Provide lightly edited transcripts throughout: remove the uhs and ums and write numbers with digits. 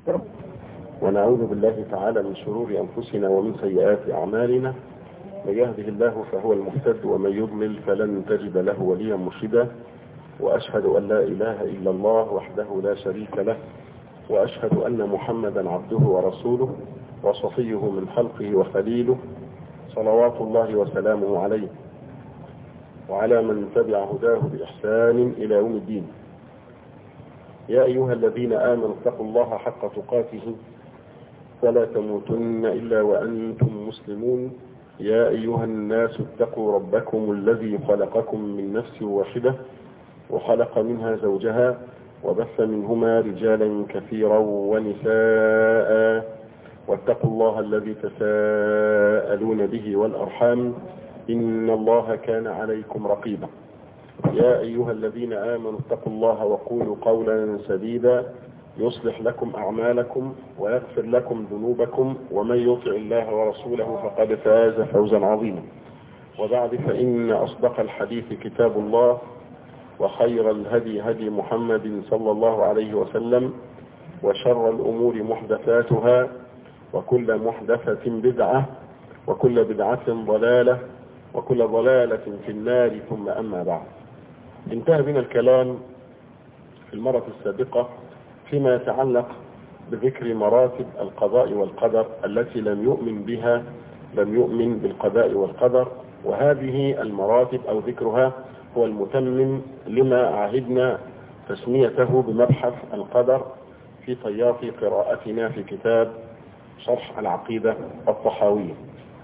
ونعوذ بالله تعالى من شرور أنفسنا ومن سيئات أعمالنا. من يهده الله فهو المهتد ومن يضلل فلن تجد له وليا مرشدا. وأشهد أن لا إله إلا الله وحده لا شريك له، وأشهد أن محمدا عبده ورسوله وصفيه من خلقه وخليله، صلوات الله وسلامه عليه وعلى من تبع هداه بإحسان إلى يوم الدين. يا أيها الذين آمنوا اتقوا الله حق تقاته ولا تموتن إلا وأنتم مسلمون. يا أيها الناس اتقوا ربكم الذي خلقكم من نفس واحدة وخلق منها زوجها وبث منهما رجالا كثيرا ونساء، واتقوا الله الذي تساءلون به والأرحام إن الله كان عليكم رقيبا. يا أيها الذين آمنوا اتقوا الله وقولوا قولا سديدا يصلح لكم أعمالكم ويغفر لكم ذنوبكم، ومن يطع الله ورسوله فقد فاز فوزا عظيما. وبعد، فإن أصدق الحديث كتاب الله، وخير الهدي هدي محمد صلى الله عليه وسلم، وشر الأمور محدثاتها، وكل محدثة بدعة، وكل بدعة ضلالة، وكل ضلالة في النار. ثم أما بعد، انتهى بنا الكلام في المرة السابقة فيما يتعلق بذكر مراتب القضاء والقدر التي لم يؤمن بالقضاء والقدر. وهذه المراتب أو ذكرها هو المتمم لما عهدنا تسميته بمبحث القدر في طيات قراءتنا في كتاب شرح العقيدة الطحاوية.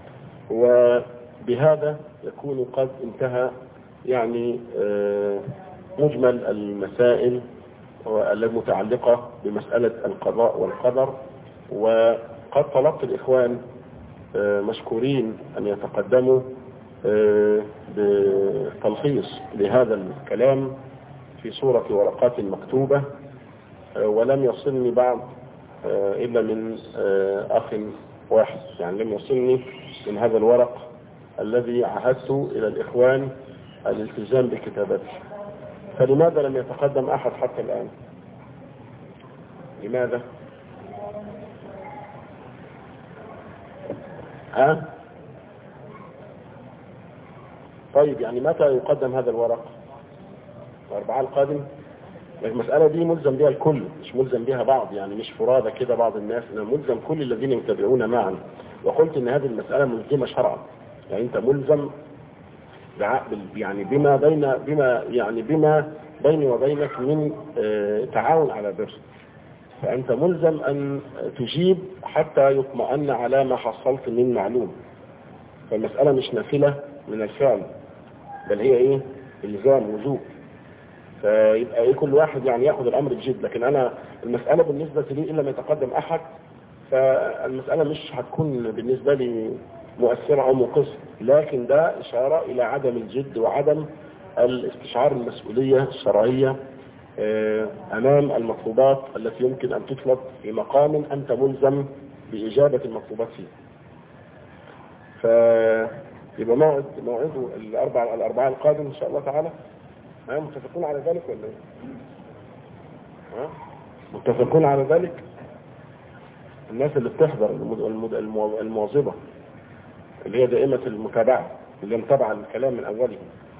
وبهذا يكون قد انتهى يعني مجمل المسائل المتعلقة بمسألة القضاء والقدر. وقد طلبت الإخوان مشكورين أن يتقدموا بتلخيص لهذا الكلام في صورة ورقات مكتوبة، ولم يصلني بعد إلا من أخ واحد، يعني لم يصلني من هذا الورق الذي عهدت إلى الإخوان الالتزام بكتابته. فلماذا لم يتقدم أحد حتى الآن؟ لماذا؟ طيب، يعني متى يقدم هذا الورق؟ الأربعاء القادم؟ المسألة دي ملزم بها الكل، مش ملزم بها بعض، يعني مش فرادة كده بعض الناس، إنما ملزم كل الذين يتابعون معا. وقلت إن هذه المسألة ملزمة شرعا، يعني أنت ملزم يعني بما بيني وبينك من تعاون على بر. فأنت ملزم أن تجيب حتى يطمئن على ما حصلت من معلوم. فالمسألة مش نافلة من الفعل، بل هي الزام وجوب. فيبقى كل واحد يعني ياخذ الأمر بجد. لكن أنا المسألة بالنسبة لي إلا ما يتقدم أحد، فالمسألة مش هتكون بالنسبة لي مؤثرة أو مقصة، لكن ده إشارة إلى عدم الجد وعدم الاستشعار المسؤولية الشرعية أمام المطلوبات التي يمكن أن تطلب في مقام أنت ملزم بإجابة المطلوبات فيه. فيبقى موعده الأربعاء القادم إن شاء الله تعالى. متفقون على ذلك ولا إيه؟ متفقون على ذلك؟ الناس اللي بتحضر المواظبة اللي هي دائمة المتابعة، اللي متابعة الكلام من أوله.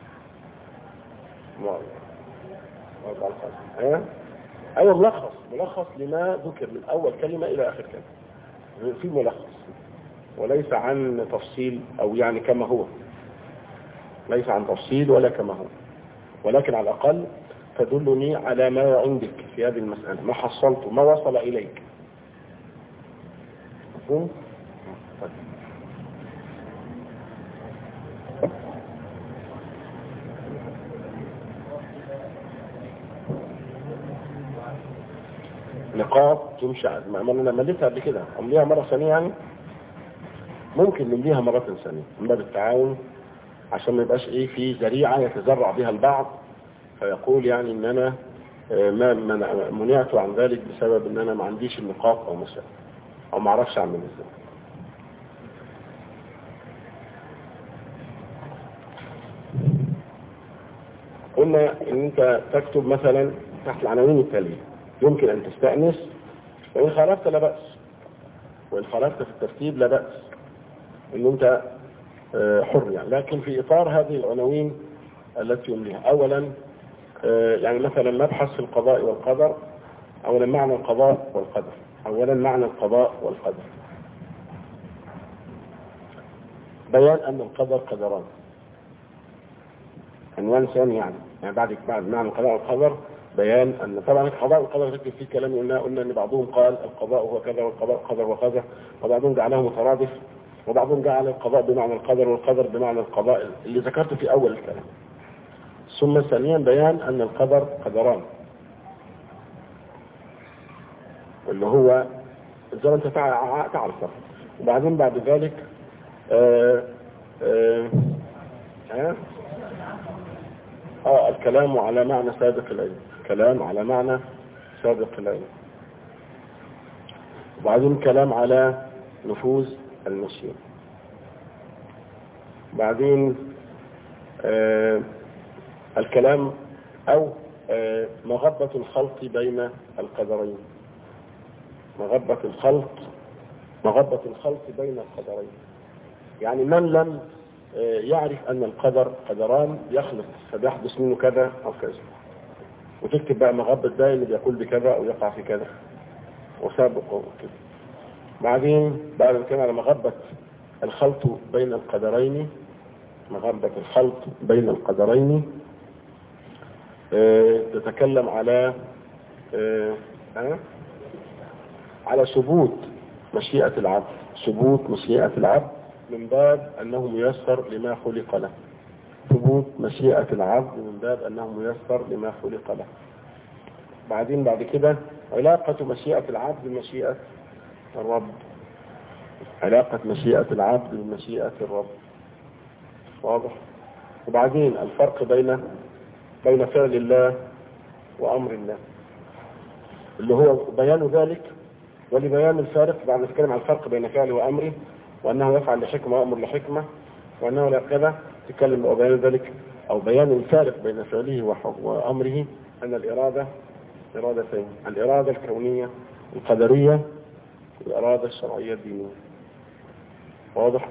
أيوة، ملخص لما ذكر من أول كلمة إلى آخر كلمة، في ملخص، وليس عن تفصيل أو يعني كما هو، ليس عن تفصيل ولا كما هو، ولكن على الأقل تدلني على ما عندك في هذه المسألة، ما حصلته، ما وصل إليك. مفهوم؟ نقاط تمشي. ما أنا مليتها قبل كده، أمليها مرة ثانية، يعني ممكن نمليها مرة ثانية من باب التعاون، عشان ما يبقاش في ذريعة يتزرع بها البعض فيقول يعني ان انا ما منعت عن ذلك بسبب ان انا ما عنديش النقاط او مسائل او ما اعرفش اعمل ازاي. قلنا ان انت تكتب مثلا تحت العناوين التالية: يمكن ان تستأنس، وإن خالفت لا بأس، وإن خالفت في الترتيب لا بأس، إن أنت حر يعني. لكن في إطار هذه العناوين التي يمليها، أولا يعني مثلا نبحث في القضاء والقدر. أولا معنى القضاء والقدر، أولا معنى القضاء والقدر، بيان أن القدر قدران. عنوان ثاني يعني بعد معنى القضاء والقدر بيان أن طبعا القضاء والقدر ذكر فيه كلام، قلنا أن بعضهم قال القضاء هو كذا والقضاء قدر وكذا، وبعضهم جعله مترادف، وبعضهم جعل القضاء بمعنى القدر والقدر بمعنى القضاء اللي ذكرته في أول الكلام. ثم ثانيا بيان أن القدر قدران، اللي هو زي ما أنت تعرفه. وبعدين بعد ذلك الكلام على معنى سابق العلم، كلام على معنى سابق العلم. وبعدين كلام على نفوذ المشيئة. بعدين الكلام أو مغبة الخلط بين القدرين، مغبة الخلط بين القدرين. يعني من لم يعرف أن القدر قدران يخلط، فبيحدث منه كذا أو كذا، وتكتب بقى مغبة ده اللي بيقول بكذا أو يقع في كذا وسابق وكذا. بعدين بعد ما كان على مغبة الخلط بين القدرين، مغبة الخلط بين القدرين تتكلم على ثبوت مشيئة العبد، ثبوت مشيئة العبد من باب أنه ميسر لما خلق له، ثبوت مشيئة العبد من باب أنه ميسر لما خلق له. بعدين بعد كده علاقة مشيئة العبد بمشيئة الرب، علاقة مشيئة العبد بمشيئة الرب، واضح؟ وبعدين الفرق بين فعل الله وأمر الله، اللي هو بيان ذلك. ولبيان الفارق بعد ما نتكلم عن الفرق بين فعله وأمره، وأنه يفعل لحكمة وأمر لحكمة، وأنه لا كذا، تتكلم وبيان ذلك أو بيان الفارق بين فعله وأمره أن الإرادة إرادتين، الإرادة الكونية القدرية والإرادة الشرعية الدينية، واضح؟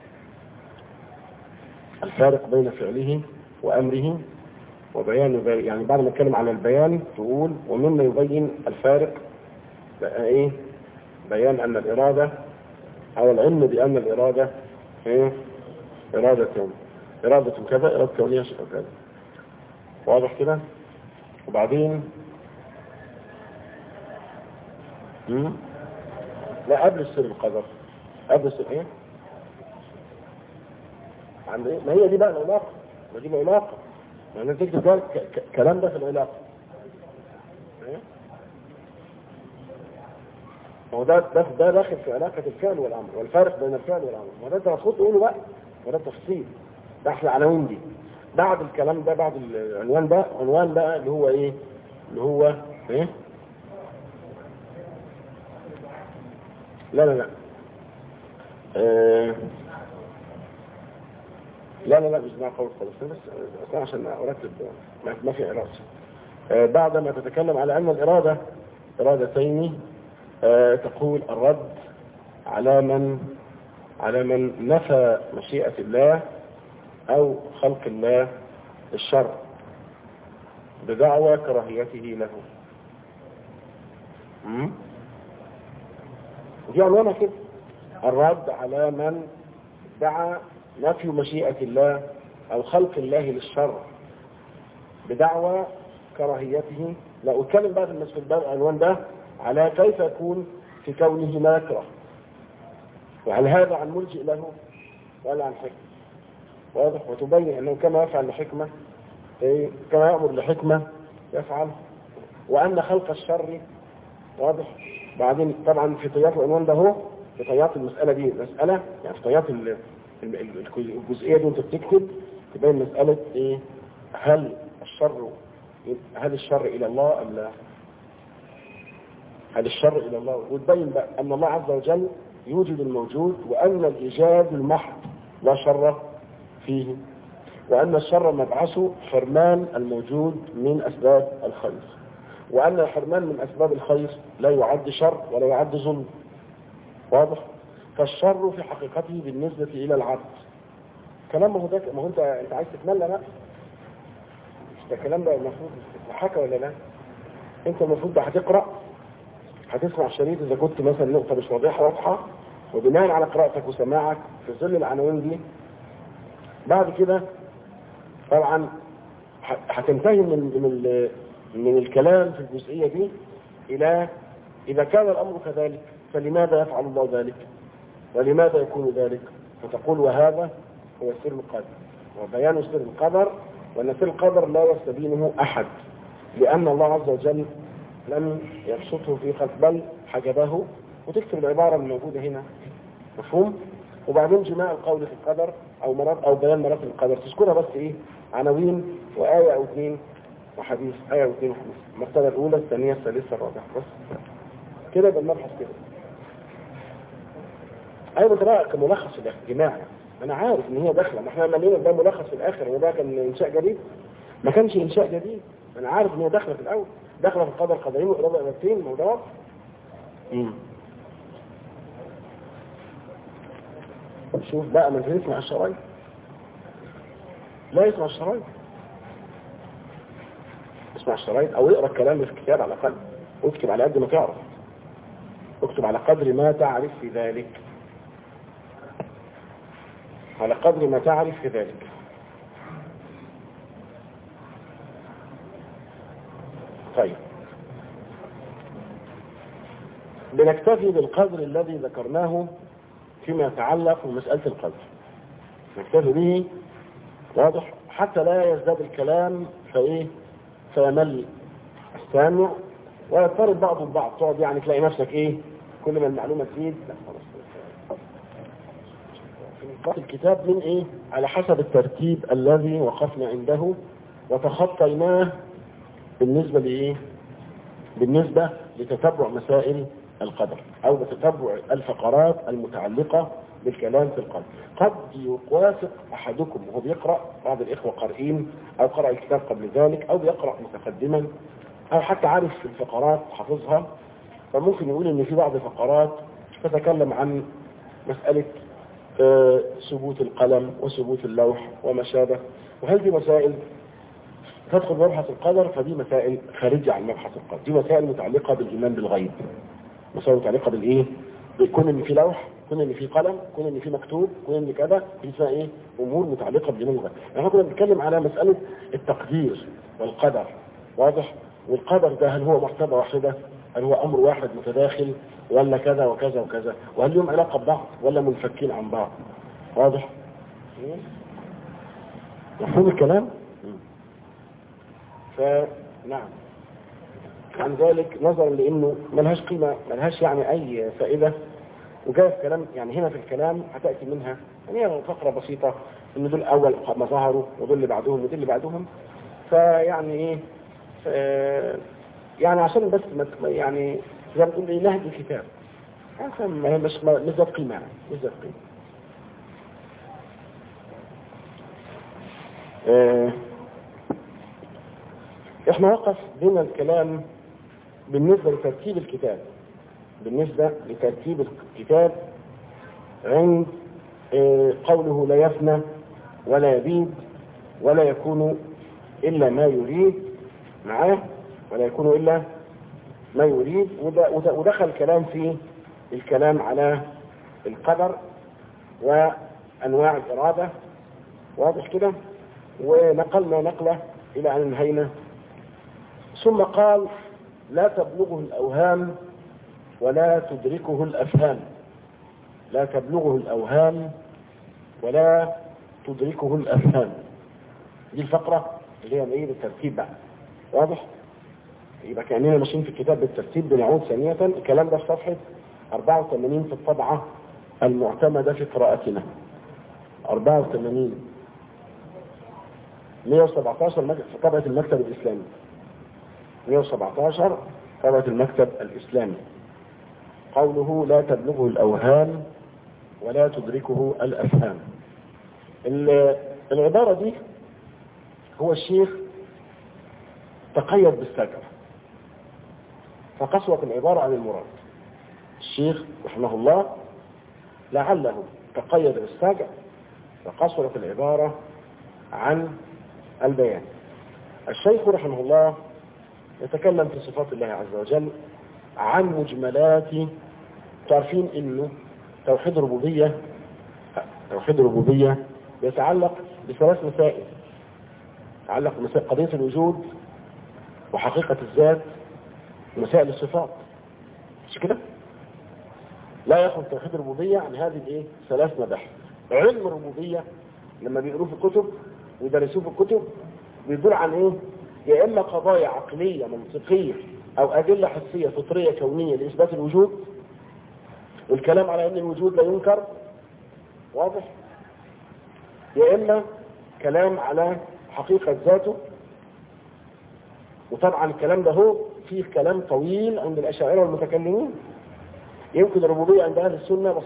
الفارق بين فعله وأمره وبيان ذلك. يعني بعد ما نتكلم على البيان تقول ومما يبين الفارق بقى إيه؟ بيان أن الإرادة أو العلم بأن الإرادة إرادتين، إرادة كذا، إرادة كونية كذا، واضح كده؟ وبعدين لا قبل السر القدر، قبل السر إيه؟ عند إيه؟ ما هي دي بقى العلاقة، ما دي العلاقة، يعني تكتب ده كلام ده في العلاقة. هو ده داخل في علاقة الفعل والأمر والفارق بين الفعل والأمر، وده انت المفروض تقوله بقى، وده تفصيل، ده احنا عناوين دي. بعد الكلام ده، بعد العنوان ده، عنوان بقى اللي هو ايه؟ اللي هو ايه؟ لا لا لا لا لا لا مش مع قول خالص، بس عشان ارتب ما في إرادة. بعد ما تتكلم على أن الإرادة إرادتين، تقول الرد على من نفى مشيئة الله أو خلق الله الشر بدعوى كراهيته له. دي عنوانها كده، الرد على من دعا نفي مشيئة الله أو خلق الله للشر بدعوى كراهيته. لا أتكلم بقى في العنوان ده على كيف يكون في كونه ما يكره، وهل هذا عن ملجئ له ولا عن حكمة، واضح؟ وتبين أنه كما يفعل لحكمة كما يأمر لحكمة يفعل، وأن خلق الشر واضح. بعدين طبعا في طيات العنوان ده هو في طيات المسألة دي مسألة، يعني في طيات الجزئية دي انت بتكتب تبين مسألة ايه؟ هل الشر إلى الله أم لا؟ هل الشر إلى الله؟ وتبين بقى أن الله عز وجل يوجد الموجود، وأن الإيجاد المحض لا شر فيه، وأن الشر مبعثه حرمان الموجود من أسباب الخير، وأن الحرمان من أسباب الخير لا يعد شر ولا يعد ظلم. واضح؟ فالشر في حقيقته بالنسبة إلى العبد كلام. ما هو أنت عايز تتملى بقى، ده الكلام ده المفروض تضحكه ولا لا؟ أنت المفروض هتقرأ، هتسمع شريط إذا كنت مثلا نقطة مش واضحة، وبناء على قراءتك وسماعك في ظل العناوين دي بعد كده طبعا هتنتهي من الكلام في الجزئية دي إلى إذا كان الأمر كذلك فلماذا يفعل الله ذلك ولماذا يكون ذلك، فتقول وهذا هو سر القدر وبيان سر القدر، وأن سر القدر لا يستبينه أحد، لأن الله عز وجل لم يبسطه في خلق بل حجبه. وتكتب العبارة الموجودة هنا، مفهوم؟ وبعدين جماع القول في القدر أو بيان مراتب القدر تذكرها بس إيه، عناوين وآية أو اثنين وحديث، آية أو اثنين وحديث، المرتبة الأولى الثانية الثالثة الرابعة، بس كده بالمبحث كده. أيوة أنت بقى كملخص الجماع، أنا عارف إن هي داخلة، ما إحنا مالينا ده ملخص في الآخر، وده كان إنشاء جديد، ما كانش إنشاء جديد، أنا عارف إن هي داخلة في الأول، داخلة في القدر قدرين وإرادة إرادتين، ما هو ده واضح. شوف بقى من يسمع الشرايط، لا يسمع الشرايط، اسمع الشرايط او اقرا الكلام في الكتاب على الاقل، واكتب على قد ما تعرف، اكتب على قدر ما تعرف في ذلك، على قدر ما تعرف في ذلك. طيب بنكتفي بالقدر الذي ذكرناه فيما يتعلق بمسألة القدر، نكتفي به، واضح، حتى لا يزداد الكلام فيمل السامع ويضطرب بعض البعض، تقعد يعني تلاقي نفسك كل ما المعلومة تزيد. لا خلاص، الكتاب من على حسب الترتيب الذي وقفنا عنده وتخطيناه بالنسبة لتتبع مسائل القدر أو بتتبع الفقرات المتعلقة بالكلام في القدر. قد يوافق أحدكم وهو بيقرأ، بعض الإخوة قارئين أو قرأ الكتاب قبل ذلك أو بيقرأ متقدما أو حتى عارف في الفقرات حافظها، فممكن يقول إن في بعض الفقرات تتكلم عن مسألة ثبوت القلم وثبوت اللوح وما شابه، وهل دي مسائل تدخل مبحث القدر؟ فدي مسائل خارجة عن مبحث القدر، دي مسائل متعلقة بالإيمان بالغيب، مسائل متعلقة بكون ان في لوح، كون ان في قلم، كون ان في مكتوب، كون ان كذا، دي اسمها امور متعلقة بالإيمان بالغيب. احنا كنا بنتكلم على مسألة التقدير والقدر، واضح؟ والقدر ده هل هو مرتبة واحدة؟ هل هو امر واحد متداخل ولا كذا وكذا وكذا؟ وهل لهم علاقة ببعض ولا منفكين عن بعض؟ واضح؟ مفهوم الكلام؟ فنعم، عن ذلك نظرا لانه ملهاش قيمة، ملهاش يعني اي فائدة، وجاء في كلام هنا في الكلام هتأتي منها هي فقرة بسيطة ان دول اول ما ظهروا ودول اللي بعدهم ودول اللي بعدهم، فيعني يعني عشان بس يعني زي ما تقول نهج الكتاب، يعني مش ذات قيمة، مش ذات قيمة. احنا وقف بنا الكلام بالنسبة لترتيب الكتاب عند قوله لا يفنى ولا يبيد ولا يكون إلا ما يريد معاه، ولا يكون إلا ما يريد، ودخل الكلام في الكلام على القدر وأنواع الإرادة، واضح كده، ونقلنا نقلة إلى أن انهينا. ثم قال لا تبلغه الأوهام ولا تدركه الأفهام، لا تبلغه الأوهام ولا تدركه الأفهام، دي الفقرة اللي هي بالترتيب بقى، واضح؟ يبقى كأننا ماشيين في الكتاب بالترتيب. بنعود ثانية، الكلام ده في صفحة 84 في الطبعة المعتمدة في قراءتنا، 84 117 في طبعة المكتب الإسلامي، 117 طبعة المكتب الإسلامي، قوله لا تبلغه الأوهام ولا تدركه الأفهام. العبارة دي هو الشيخ تقيد بالسجع، فقصرت العبارة عن المراد. الشيخ رحمه الله لعله تقيد بالسجع فقصرت العبارة عن البيان. الشيخ رحمه الله يتكلم في صفات الله عز وجل عن مجملات. تعرفين انه توحيد الربوبية يتعلق بثلاث مسائل. يتعلق بمسائل قضية الوجود وحقيقة الذات ومسائل الصفات، مش كده؟ لا يخرج توحيد الربوبية عن هذه ثلاث مباحث. علم الربوبية لما بيقروه في الكتب ويدرسوه في الكتب بيدور عن يا اما قضايا عقلية منطقية او ادلة حسية فطرية كونية لاثبات الوجود والكلام على ان الوجود لا ينكر، واضح؟ يا اما كلام على حقيقة ذاته، وطبعا الكلام ده هو فيه كلام طويل عند الاشاعرة والمتكلمين. يمكن الربوبية عند اهل السنة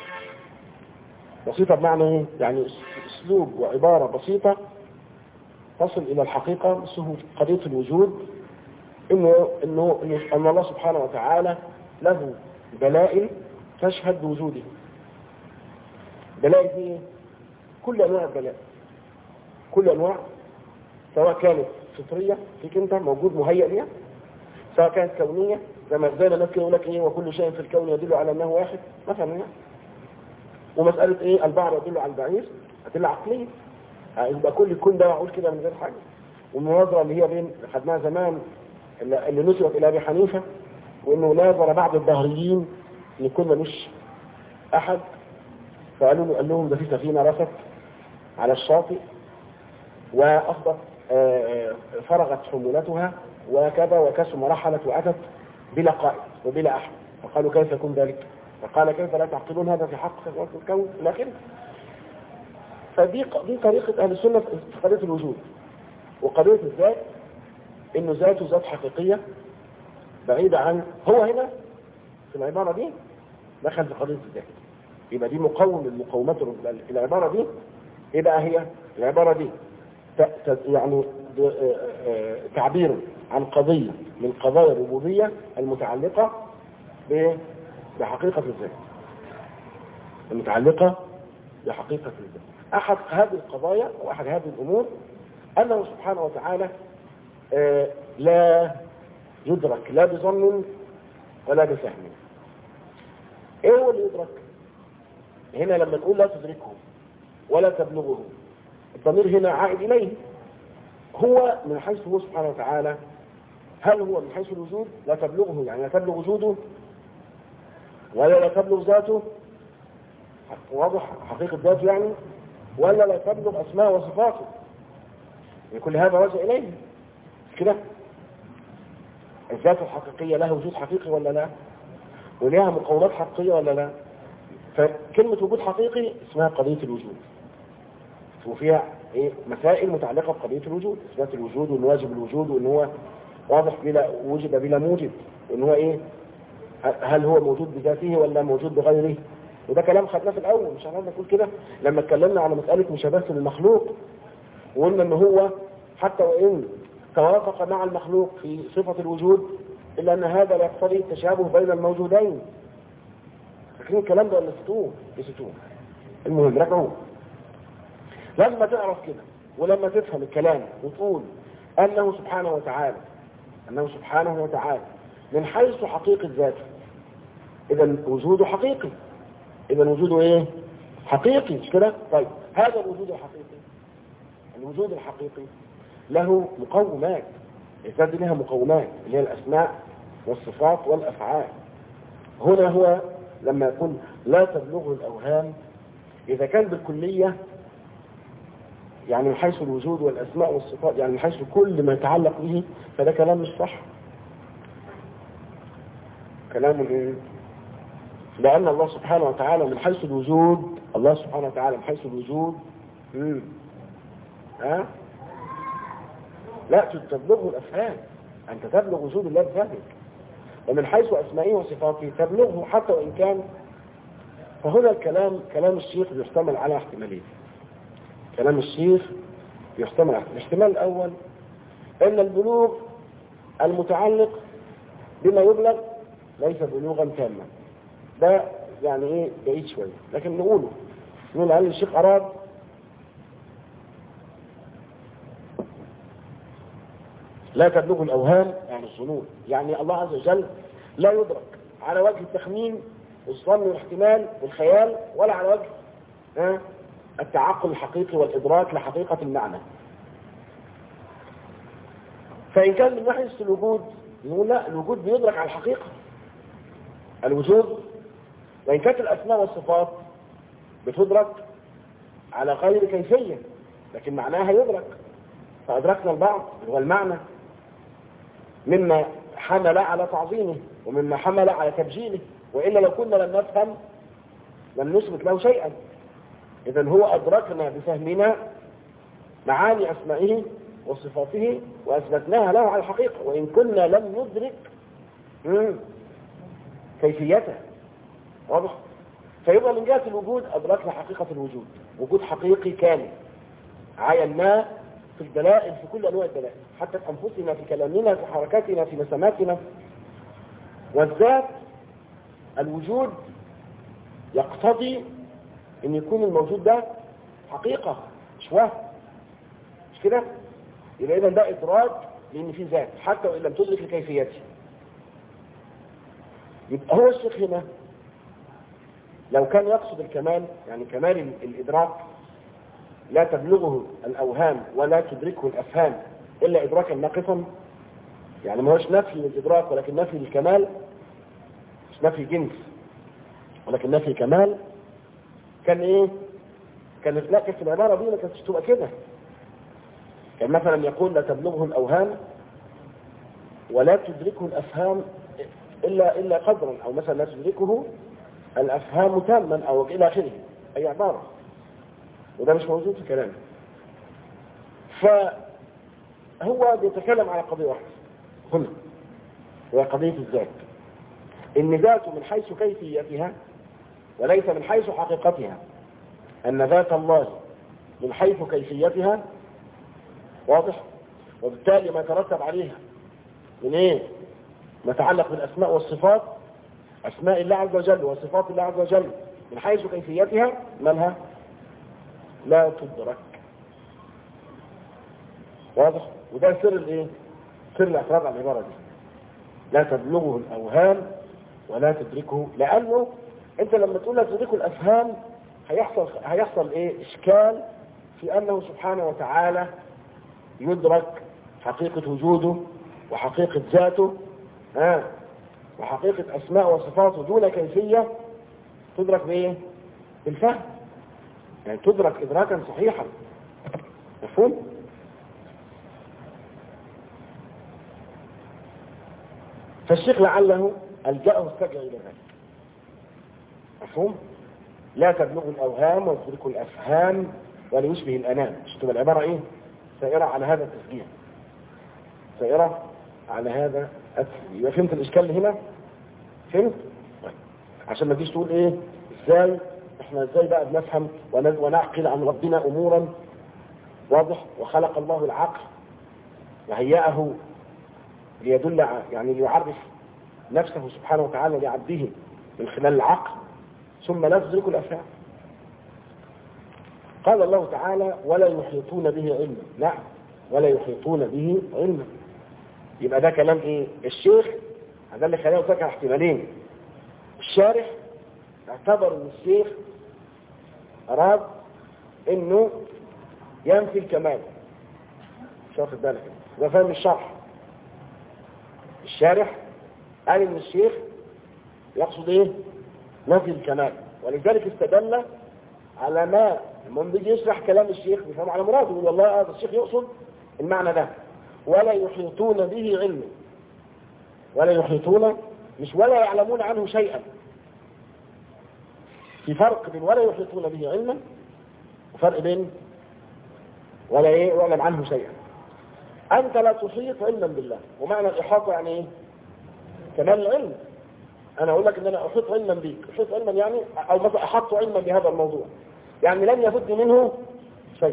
بسيطة بمعنى يعني اسلوب وعبارة بسيطة تصل الى الحقيقة بسهولة. قضية الوجود انه ان الله سبحانه وتعالى له دلائل تشهد بوجوده. دلائل دي كل انواع الدلائل، كل انواع، سواء كانت فطرية فيك انت موجود مهيئ ليها، سواء كانت كونية زي ما الناس يقول لك وكل شيء في الكون يدل على انه واحد مثلا ومسألة البعر يدل على البعير أدلة عقلية. يبقى كل الكون ده معقول كده من غير حاجة. والمناظرة اللي هي بين خدناها زمان اللي نسبت إلى أبي حنيفة وإنه ناظر بعض الدهريين إن الكون ملوش أحد، قال لهم ده في سفينة رست على الشاطئ وأفضت فرغت حمولتها وكذا وكسم رحلت وأتت بلا قائد وبلا أحد، فقالوا كيف يكون ذلك؟ فقال كيف لا تعقلون هذا في حق الكون إلى آخره. فدي طريقة أهل السنة في قضية الوجود. وقضية الذات إنه ذاته ذات حقيقية بعيدة عن، هو هنا في العبارة دي دخل في قضية الذات. يبقى دي مقوم من مقومات العبارة دي. إيه بقى هي العبارة دي؟ يعني تعبير عن قضية من قضايا الربوبية المتعلقة بحقيقة الذات، المتعلقة بحقيقة الذات. أحد هذه القضايا وأحد هذه الأمور أنه سبحانه وتعالى لا يدرك لا بظن ولا بفهم. إيه هو اللي يدرك؟ هنا لما نقول لا تدركه ولا تبلغه، الضمير هنا عائد إليه. هو من حيث هو سبحانه وتعالى، هل هو من حيث الوجود لا تبلغه يعني لا تبلغ وجوده ولا لا تبلغ ذاته، واضح حقيقة ذاته يعني، ولا لا تبلغ أسماء وصفاته؟ كل هذا راجع إليه كده. الذات الحقيقية لها وجود حقيقي ولا لا؟ ولها مقومات حقيقية ولا لا؟ فكلمة وجود حقيقي اسمها قضية الوجود، وفيها مسائل متعلقة بقضية الوجود، إثبات الوجود وإن واجب الوجود وإن هو واضح بلا وجد بلا موجب، وإن هو هل هو موجود بذاته ولا موجود بغيره. وده كلام خدناه في الأول، مش عارف نقول كده لما اتكلمنا على مسألة مشابهة المخلوق، وقلنا إن هو حتى وإن توافق مع المخلوق في صفة الوجود إلا أن هذا لا يقتضي التشابه بين الموجودين. فاكرين الكلام ده ولا نسيتوه؟ المهم رجعوه. لما تعرف كده ولما تفهم الكلام وتقول أنه سبحانه وتعالى من حيث حقيقة ذاته، إذا وجوده حقيقي، إذا وجوده حقيقي، مش كده؟ طيب هذا الوجود الحقيقي له مقومات، الذات لها مقومات اللي هي الأسماء والصفات والأفعال. هنا هو لما يقول لا تبلغه الأوهام، إذا كان بالكلية يعني من حيث الوجود والأسماء والصفات، يعني من حيث كل ما يتعلق به، فده كلام مش صح. كلام لأن الله سبحانه وتعالى من حيث الوجود، الله سبحانه وتعالى من حيث الوجود لا تبلغه الأفعال، أنت تبلغ وجود الله بذاتك، ومن حيث أسمائه وصفاته تبلغه حتى وإن كان. فهنا كلام الشيخ يحتمل على احتمالين. كلام الشيخ يحتمل على الاحتمال الأول أن البلوغ المتعلق بما يبلغ ليس بلوغا تاما. ده يعني ايه بعيد شويه، لكن نقول هل الشيخ اراد لا تبلغ الاوهام يعني الظنون، يعني الله عز وجل لا يدرك على وجه التخمين والظن والاحتمال والخيال، ولا على وجه التعقل الحقيقي والادراك لحقيقه المعنى. فان كان من ناحيه الوجود نقول لا، الوجود بيدرك على الحقيقه الوجود، وان كانت الاسماء والصفات بتدرك على غير كيفيه لكن معناها يدرك. فادركنا البعض هو المعنى مما حمل على تعظيمه ومما حمل على تبجيله، وإلا لو كنا لم نفهم لم نثبت له شيئا. إذن هو أدركنا بفهمنا معاني أسمائه وصفاته وأثبتناها له على الحقيقة، وإن كنا لم ندرك كيفيته. واضح؟ فيبقى من جهة الوجود أدركنا حقيقة الوجود، وجود حقيقي كامل عايناه في الدلائل، في كل أنواع الدلائل، حتى في أنفسنا، في كلامنا، في حركاتنا، في مساماتنا. والذات الوجود يقتضي أن يكون الموجود ده حقيقة مش وهم، مش كده؟ يبقى إذن ده إدراك لأن في ذات حتى وإن لم تدرك لكيفيته. يبقى هو الشيخ هنا لو كان يقصد الكمال، يعني كمال الإدراك، لا تبلغه الأوهام ولا تدركه الأفهام إلا إدراكا ناقصا، يعني ما هوش نفي للإدراك ولكن نفي للكمال، مش نفي جنس ولكن نفي كمال، كان إيه؟ كانت لا، كانت العبارة دي ما كانتش تبقى كده. كان مثلا يقول لا تبلغه الأوهام ولا تدركه الأفهام إلا قدرا، أو مثلا لا تدركه الأفهام تاما، أو إلى آخره، أي عبارة، وده مش موجود في كلامه. فهو بيتكلم على قضية واحدة هنا، وهي قضية الذات، إن ذاته من حيث كيفيتها وليس من حيث حقيقتها، أن ذات الله من حيث كيفيتها واضح، وبالتالي ما يترتب عليها من إيه؟ ما يتعلق بالأسماء والصفات، أسماء الله عز وجل وصفات الله عز وجل من حيث كيفيتها مالها لا تدرك. واضح؟ وده سر الايه؟ سر الاعتراض على العباره دي. لا تبلغه الاوهام ولا تدركه، لانه انت لما تقول لا تدركه الافهام هيحصل ايه؟ اشكال في انه سبحانه وتعالى يدرك حقيقه وجوده وحقيقه ذاته وحقيقه اسماء وصفاته دون كيفيه تدرك بايه؟ بالفهم، يعني تدرك إدراكا صحيحا. مفهوم؟ فالشيخ لعله ألجأه السجع إلى ذلك. مفهوم؟ لا تبلغ الأوهام وتدرك الأفهام ولا يشبه الأنام. مش تبقى العبارة إيه؟ سائرة على هذا التسجيل، سائرة على هذا التسجيل. يبقى فهمت الإشكال اللي هنا؟ فهمت؟ عشان ما تجيش تقول إيه؟ إزاي احنا ازاي بقى بنفهم ونعقل عن ربنا امورا واضح، وخلق الله العقل وهيأه ليدل يعني ليعرف نفسه سبحانه وتعالى لعبده من خلال العقل، ثم لا تدرك الافهام. قال الله تعالى ولا يحيطون به علما، نعم ولا يحيطون به علما. يبقى ده كلام ايه؟ الشيخ هذا اللي خلاه يفكر احتمالين. الشارح اعتبر ان الشيخ أراد إنه ينفي الكمال، مش واخد بالك، ده فهم الشرح. الشارح قال إن الشيخ يقصد إيه؟ نفي الكمال، ولذلك استدل على ما المهم بيجي يشرح كلام الشيخ بيفهم على مراده، يقول والله هذا الشيخ يقصد المعنى ده ولا يحيطون به علما، ولا يحيطون مش ولا يعلمون عنه شيئا. في فرق بين ولا يحيطون به علما وفرق بين ولا يعلم عنه شيئا. أنت لا تحيط علما بالله، ومعنى الإحاطة يعني إيه؟ كمال العلم. أنا أقول لك إن أنا أحيط علما بيك، أحيط علما يعني أو مثلا أحط علما بهذا الموضوع، يعني لن يفوتني منه شيء.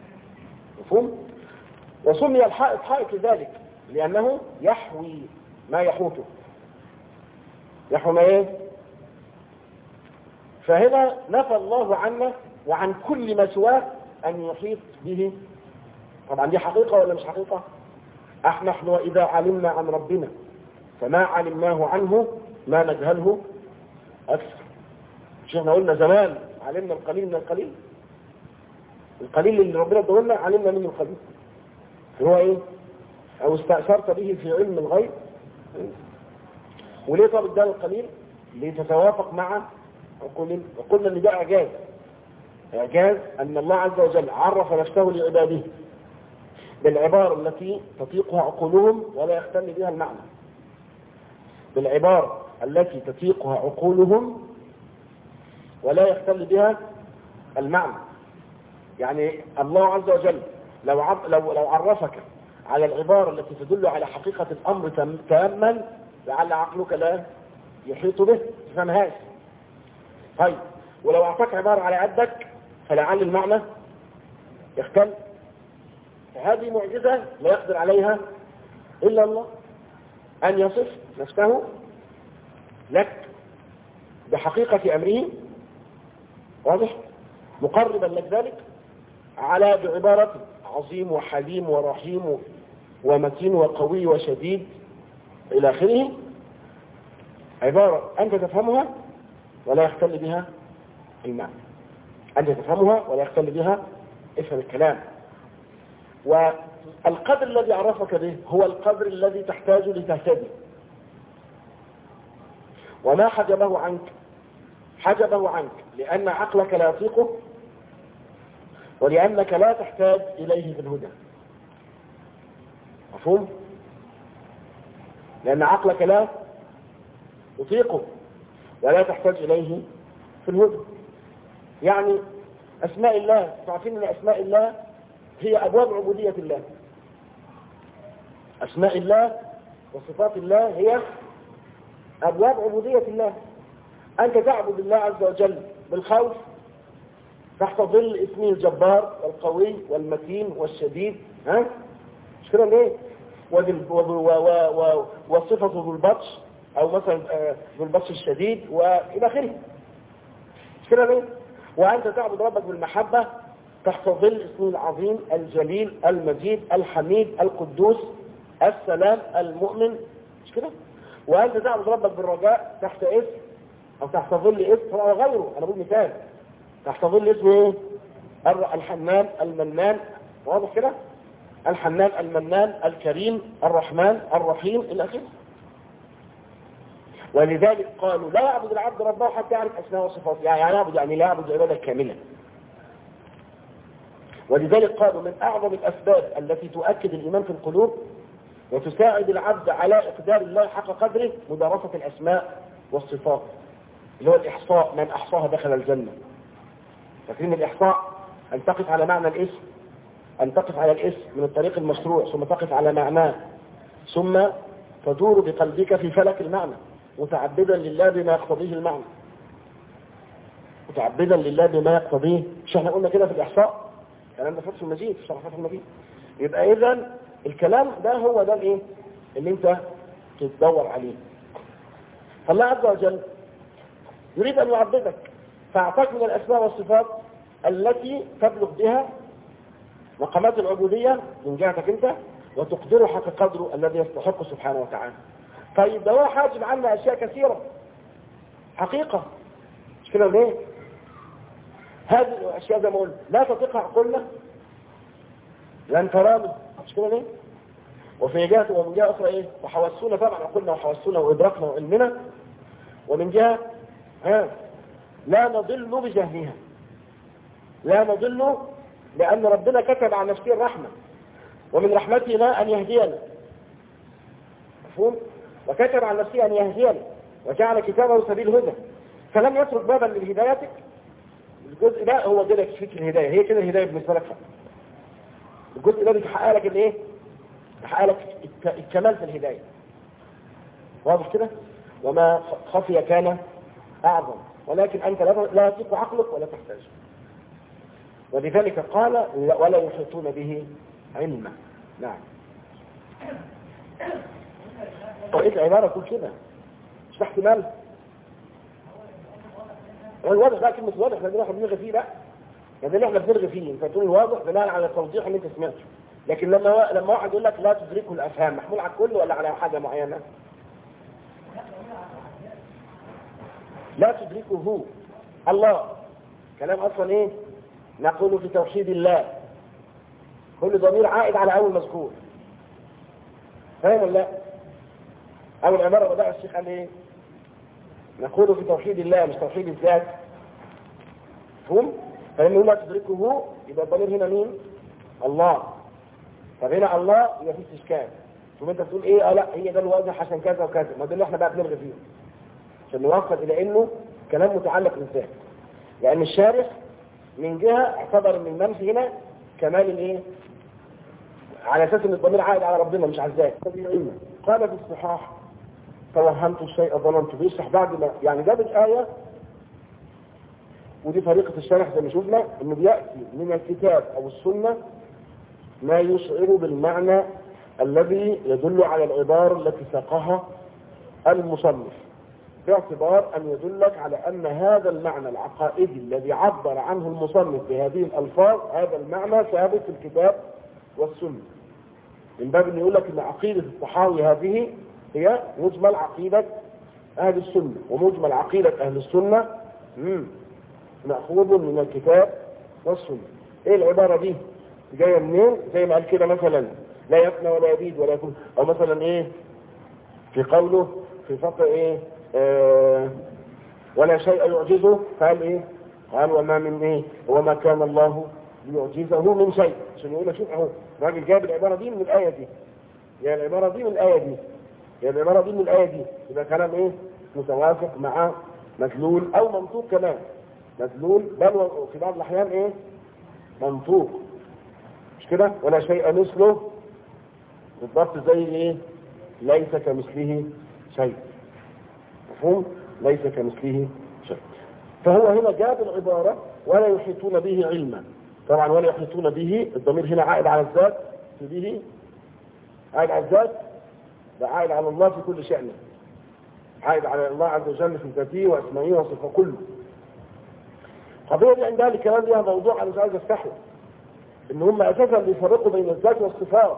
مفهوم؟ وسمي الحائط حائط لذلك لأنه يحوي ما يحوطه، نحو ما ايه؟ فهنا نفى الله عنا وعن كل ما سواه أن يحيط به. طبعا دي حقيقة ولا مش حقيقة؟ نحن وإذا علمنا عن ربنا فما علمناه عنه ما نجهله أكثر. مش احنا قلنا زمان علمنا القليل من القليل؟ القليل اللي ربنا ادولنا علمنا منه القليل، هو ايه؟ او استأثرت به في علم الغيب. وليه طب ادانا القليل؟ لتتوافق مع عقولنا. وقلنا ان ده اعجاز، اعجاز ان الله عز وجل عرف نفسه لعباده بالعبارة التي تطيقها عقولهم ولا يختل بها المعنى، بالعبارة التي تطيقها عقولهم ولا يختل بها المعنى. يعني الله عز وجل لو عرفك على العبارة التي تدل على حقيقة الأمر تاما لعل عقلك لا يحيط به، تفهمهاش. طيب ولو أعطاك عبارة على قدك فلعل المعنى يختل. فهذه معجزة لا يقدر عليها إلا الله، أن يصف نفسه لك بحقيقة أمره، واضح، مقربا لك ذلك على بعبارة عظيم وحليم ورحيم ومتين وقوي وشديد إلى آخره، عبارة أنت تفهمها ولا يختل بها المعنى، أنت تفهمها ولا يختل بها افهم الكلام. والقدر الذي عرفك به هو القدر الذي تحتاج لتهتدي، وما حجبه عنك لأن عقلك لا يطيقه ولأنك لا تحتاج إليه في الهدى. مفهوم؟ لأن عقلك لا يطيقه ولا تحتاج إليه في الهدى. يعني أسماء الله، تعرفين أن أسماء الله هي أبواب عبودية الله. أسماء الله وصفات الله هي أبواب عبودية الله. أنت تعبد الله عز وجل بالخوف تحت ظل اسمه الجبار والقوي والمتين والشديد، ها؟ مش كده ليه؟ وصفة ذو البطش أو مثلا ذو البطش الشديد وإلى آخره، مش كده ليه؟ وأنت تعبد ربك بالمحبة تحت ظل اسمه العظيم الجليل المجيد الحميد القدوس السلام المؤمن، مش كده؟ وأنت تعبد ربك بالرجاء تحت اسم أو تحت ظل اسم أو غيره. أنا بقول مثال، تحت ظل اسم ايه؟ الحنان المنان، واضح كده؟ الحنان المنان الكريم الرحمن الرحيم إلى آخره. ولذلك قالوا لا يعبد العبد ربه حتى يعرف أسماء وصفاته، يعني يعبد يعني لا يعبد عبادة كاملة. ولذلك قالوا من أعظم الأسباب التي تؤكد الإيمان في القلوب وتساعد العبد على إقدار الله حق قدره مدارسة الأسماء والصفات، اللي هو الإحصاء، من أحصاها دخل الجنة. فاكرين الإحصاء؟ أن تقف على معنى الاسم، أن تقف على الاسم من الطريق المشروع، ثم تقف على معناه، ثم تدور بقلبك في فلك المعنى متعبدا لله بما يقتضيه المعنى، متعبدا لله بما يقتضيه. مش احنا قلنا كده في الإحصاء؟ الكلام ده فتح المجيد، في شرح فتح المجيد. يبقى إذن الكلام ده هو ده الإيه اللي أنت تدور عليه. فالله عز وجل يريد أن يعبدك، فأعطاك من الأسماء والصفات التي تبلغ بها مقامات العبودية من جهتك أنت وتقدره حق قدره الذي يستحق سبحانه وتعالى. طيب ده هو حاجب عنا أشياء كثيرة حقيقة، مش كده ليه؟ هذه الأشياء زي ما قلت لا تطيقها عقولنا، لن تراني، مش كده ليه؟ وفي جهة ومن جهة أخرى إيه؟ وحوسونا طبعا عقولنا وحوسونا وإدراكنا وعلمنا، ومن جهة لا نضل بجهلها، لا نضل لأن ربنا كتب عن نفسه الرحمة ومن رحمتنا أن يهدينا، مفهوم؟ وكتب عن نفسه أن يهدينا وجعل كتابه سبيل هدى، فلم يترك بابا لهدايتك. الجزء ده هو ده فكر الهداية، هي كده الهداية بالنسبة لك. الجزء ده بيحقق لك الايه؟ بيحقق لك الكمال في الهداية، واضح كده؟ وما خفي كان أعظم، ولكن أنت لا يطيق عقلك ولا تحتاج. ولذلك قال ولا يحيطون به علما. نعم. قريت العبارة تقول كده، مش احتمال. الواضح بقى كلمة واضح ده اللي احنا بنلغي فيه بقى، ده اللي احنا بنلغي فيه. انت تقول الواضح بناء على التوضيح اللي انت سمعته. لكن لما واحد يقول لك لا تدركه الافهام، محمول على الكل ولا على حاجة معينة؟ لا تدركه الله، كلام اصلا ايه؟ نقول في توحيد الله، كل ضمير عائد على اول مذكور. فاهم ولا لا؟ اول عبارة بدأ الشيخ قال ايه؟ نقول في توحيد الله مش توحيد الذات. فهم؟ فلما يقول لا تدركه يبقى الضمير هنا مين؟ الله. طب هنا الله يبقى في استشكال. ثم انت بتقول ايه؟ لا هي ده الواضح عشان كذا وكذا، ما ده اللي احنا بقى بنلغي فيه عشان نوصل الى انه كلام متعلق بالذات. لان الشارح من جهه اعتبر ان المنفي هنا كمال الايه؟ على اساس ان الضمير عائد على ربنا مش على الذات. قال في الصحاح توهمت الشيء ظننت، بيشرح بعد ما يعني جاب الآية، ودي طريقة الشرح زي ما شفنا انه بيأتي من الكتاب او السنة ما يشعر بالمعنى الذي يدل على العبارة التي ساقها المصنف، باعتبار ان يدلك على ان هذا المعنى العقائدي الذي عبر عنه المصنف بهذه الالفاظ هذا المعنى ثابت في الكتاب والسنة. من باب انه يقول لك ان عقيدة الطحاوي هذه هي مجمل عقيدة أهل السنة، ومجمل عقيدة أهل السنة مأخوذ من الكتاب والسنة. إيه العبارة دي؟ جاية منين؟ زي ما قال كده مثلا لا يفنى ولا يبيد ولا يكون، أو مثلا إيه في قوله في فقه إيه ولا شيء يعجزه، قال إيه؟ قال وما من إيه وما كان الله ليعجزه من شيء. عشان يقول شوف أهو الراجل جاب العبارة دي من الآية دي، يعني العبارة دي من الآية دي، يعني العبارة دي من الآية دي، يبقى كلام إيه؟ متوافق مع مدلول أو منطوق كمان. مدلول بل في بعض الأحيان إيه؟ منطوق. مش كده؟ ولا شيء مثله بالضبط زي إيه؟ ليس كمثله شيء. مفهوم؟ ليس كمثله شيء. فهو هنا جاب العبارة ولا يحيطون به علما. طبعا ولا يحيطون به الضمير هنا عائد على الذات، في به عائد على الذات، ده عائد على الله في كل شأنه، عائد على الله عز وجل في ذاته واسمائه وصفه كله. قضية دي عندها كمان ليها موضوع انا مش عايز افتحه، ان هم اساسا بيفرقوا بين الذات والصفات.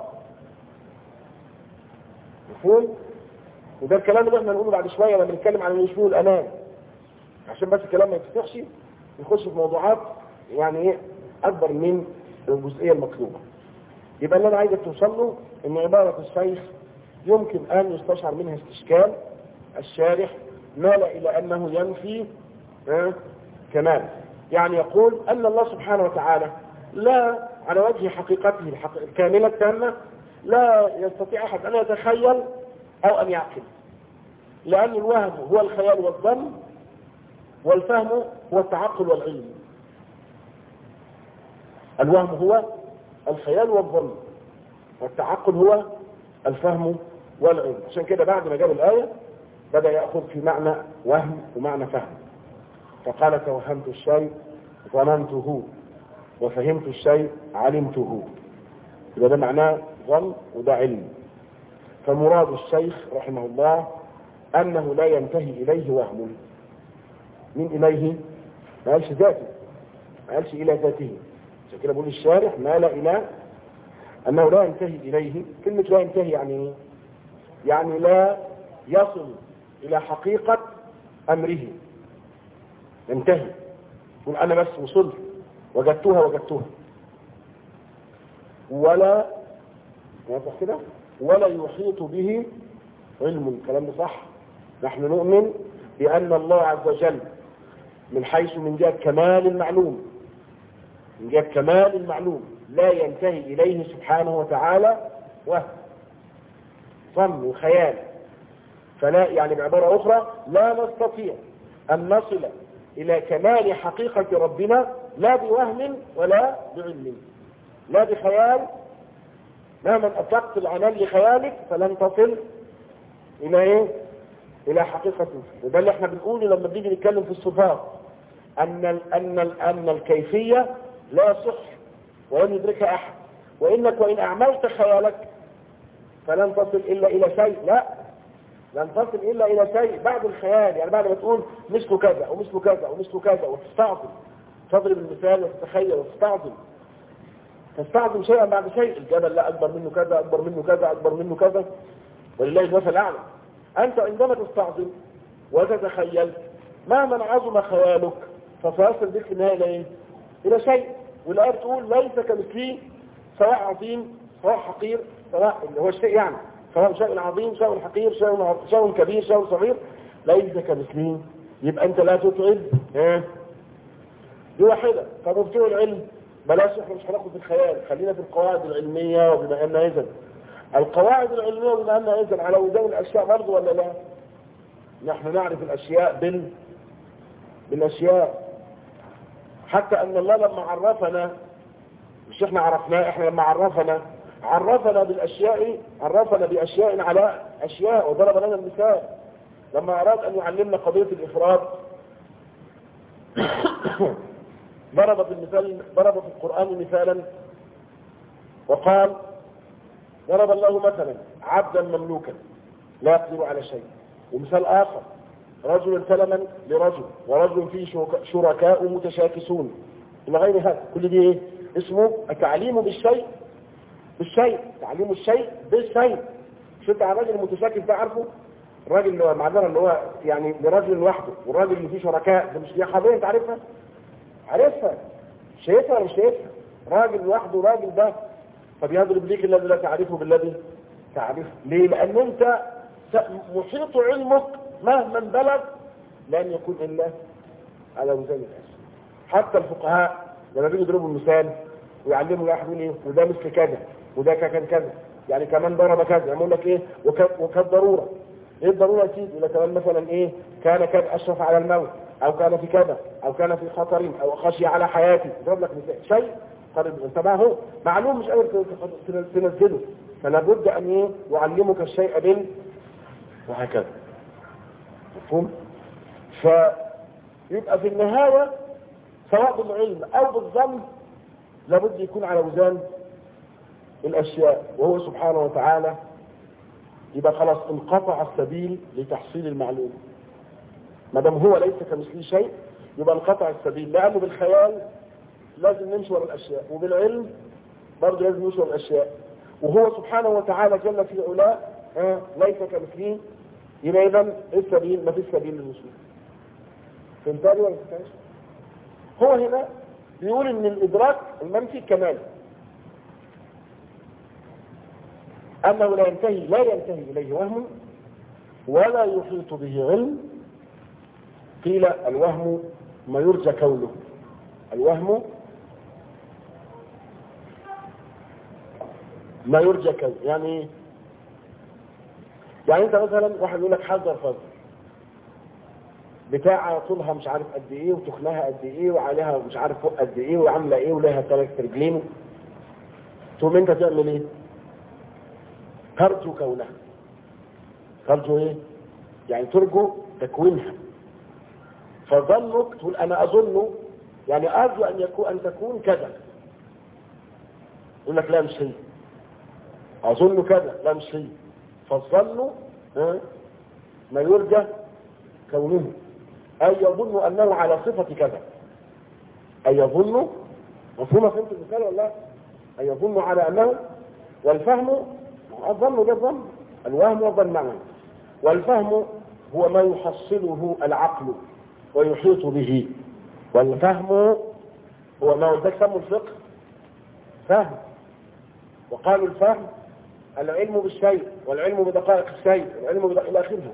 مفهوم؟ وده الكلام اللي احنا هنقوله بعد شويه لما نتكلم عن الوجود والامان، عشان بس الكلام ما يتفتحش يخش في موضوعات يعني ايه اكبر من الجزئيه المطلوبه. يبقى اللي انا عايزك توصل له ان عباره الشيخ يمكن ان يستشعر منها استشكال. الشارح مال الى انه ينفي كمال، يعني يقول ان الله سبحانه وتعالى لا على وجه حقيقته الكامله التامه لا يستطيع احد ان يتخيل او ان يعقل، لان الوهم هو الخيال والظن، والفهم هو التعقل والعلم. الوهم هو الخيال والظن، والتعقل هو الفهم والعلم. عشان كده بعد ما جاب الآية بدأ يأخذ في معنى وهم ومعنى فهم، فقال توهمت الشيء ظننته وفهمت الشيء علمته. يبقى ده معناه ظن وده علم. فمراد الشيخ رحمه الله أنه لا ينتهي إليه وهم. من إليه؟ ما قالش ذاته، ما قالش إلى ذاته. عشان كده بقول الشارح مال إلى أنه لا ينتهي إليه. كلمة لا ينتهي يعني يعني لا يصل إلى حقيقة أمره، ينتهي يقول أنا بس وصلت وجدتها ولا واضح كده ولا يحيط به علم. الكلام ده صح. نحن نؤمن بأن الله عز وجل من حيث من جهة كمال المعلوم، من جهة كمال المعلوم لا ينتهي إليه سبحانه وتعالى وهم ظن وخيال. فلا يعني بعبارة أخرى لا نستطيع أن نصل إلى كمال حقيقة ربنا لا بوهم ولا بعلم، لا بخيال. مهما أطلقت العنان لخيالك فلن تصل إلى إيه؟ إلى حقيقته. وده اللي احنا بنقوله لما بنيجي نتكلم في الصفات، أن الكيفية لا يصح ولن يدركها أحد، وإنك وإن أعملت خيالك فلن تصل إلا إلى شيء. لا، لن تصل إلا إلى شيء بعد الخيال، يعني بعد ما تقول مثل كذا ومثل كذا ومثل كذا وتستعظم، تضرب المثال وتتخيل تستعظم شيئا بعد شيء. الجبل لا أكبر منه كذا، أكبر منه كذا، أكبر منه كذا، ولله المثل الأعلى. أنت عندما تستعظم وتتخيل مهما عظم خيالك فسيصل بك في النهاية إلى إيه؟ إلى شيء. والآية تقول ليس كمثله، سواء عظيم سواء حقير، سواء اللي هو الشيء يعني، سواء شيء عظيم شيء حقير شيء كبير شيء صغير، ليس كمثله. يبقى أنت لا تتعب دي واحدة. طب وبتوع العلم بلاش، احنا مش هناخد في الخيال، خلينا في القواعد العلمية. وبما أننا إذن القواعد العلمية وبما أننا إذن على وزن الأشياء برضه ولا لا؟ نحن نعرف الأشياء بالأشياء، حتى أن الله لما عرفنا، مش احنا عرفناه، احنا لما عرفنا بالأشياء، عرفنا بأشياء على أشياء وضرب لنا المثال. لما أراد أن يعلمنا قضية الإفراد ضرب في القرآن مثالا وقال ضرب الله مثلا عبدا مملوكا لا يقدر على شيء. ومثال آخر رجل سلما لرجل ورجل فيه شركاء متشاكسون إلى غير هذا. كل دي إيه؟ اسمه التعليم بالشيء، تعليم الشيء بالشيء. مش انت على الراجل المتشاكس ده عارفه؟ الراجل اللي هو معذرة اللي هو يعني لراجل لوحده، والراجل اللي فيه شركاء ده، مش دي حاجة انت عارفها؟ شايفها ولا مش شايفها؟ راجل لوحده، راجل ده. فبيضرب ليك الذي لا تعرفه بالذي تعرفه. ليه؟ لأن انت محيط علمك مهما بلغ لن يكون إلا على وزن الأشياء. حتى الفقهاء لما بيجوا يضربوا المثال ويعلموا واحد يقول ايه وده مثل كذا وده كان كذا، يعني كمان ضرب كذا، يقول لك ايه وكالضروره. ايه الضروره يا سيدي؟ يقول لك كمان مثلا ايه كان اشرف على الموت، او كان في كذا، او كان في خطر، او خشي على حياته. يضرب لك مثال شيء قريب انت هو معلوم مش قادر تنزله، فلا بد ان ايه يعلمك الشيء وهكذا. مفهوم؟ فيبقى في النهايه سواء بالعلم او بالظن لابد يكون على وزن الاشياء، وهو سبحانه وتعالى. يبقى خلاص انقطع السبيل لتحصيل المعلومه. ما دام هو ليس كمثله شيء يبقى انقطع السبيل، لانه بالخيال لازم نمشي ورا الاشياء، وبالعلم برضه لازم نمشي ورا الاشياء، وهو سبحانه وتعالى جل في علاه ليس كمثله. يبقى اذا السبيل ما فيش سبيل للوصول. فهمتني ولا فهمتنيش؟ هو هنا بيقول ان الادراك المنفي كمال، انه لا ينتهي اليه وهم ولا يحيط به علم. قيل الوهم ما يرجى كونه، الوهم ما يرجى كونه. يعني انت مثلا واحد يقول لك حذر فضل بتاعه طولها مش عارف قد ايه وتخنها قد ايه وعليها مش عارف فوق قد ايه وعامله ايه ولها 3 رجلين، تقوم انت تعمل ايه؟ ترجو كونها. ترجو ايه؟ يعني ترجو تكوينها. فظنك تقول انا اظن، يعني ارجو ان تكون كذا. يقول لك لا مش هي. اظن كذا، لا مش هي. فالظن ما يرجى كونه، أي يظن أنه على صفة كذا. أي يظن، مفهومة فهمت المثال ولا لا؟ أي يظن على أنه، والفهم الظن ده الظن، الوهم والظن معا. والفهم هو ما يحصله العقل ويحيط به، والفهم هو ما ودك سموا الفقه فهم، وقالوا الفهم العلم بالشيء، والعلم بدقائق الشيء، والعلم إلى آخره.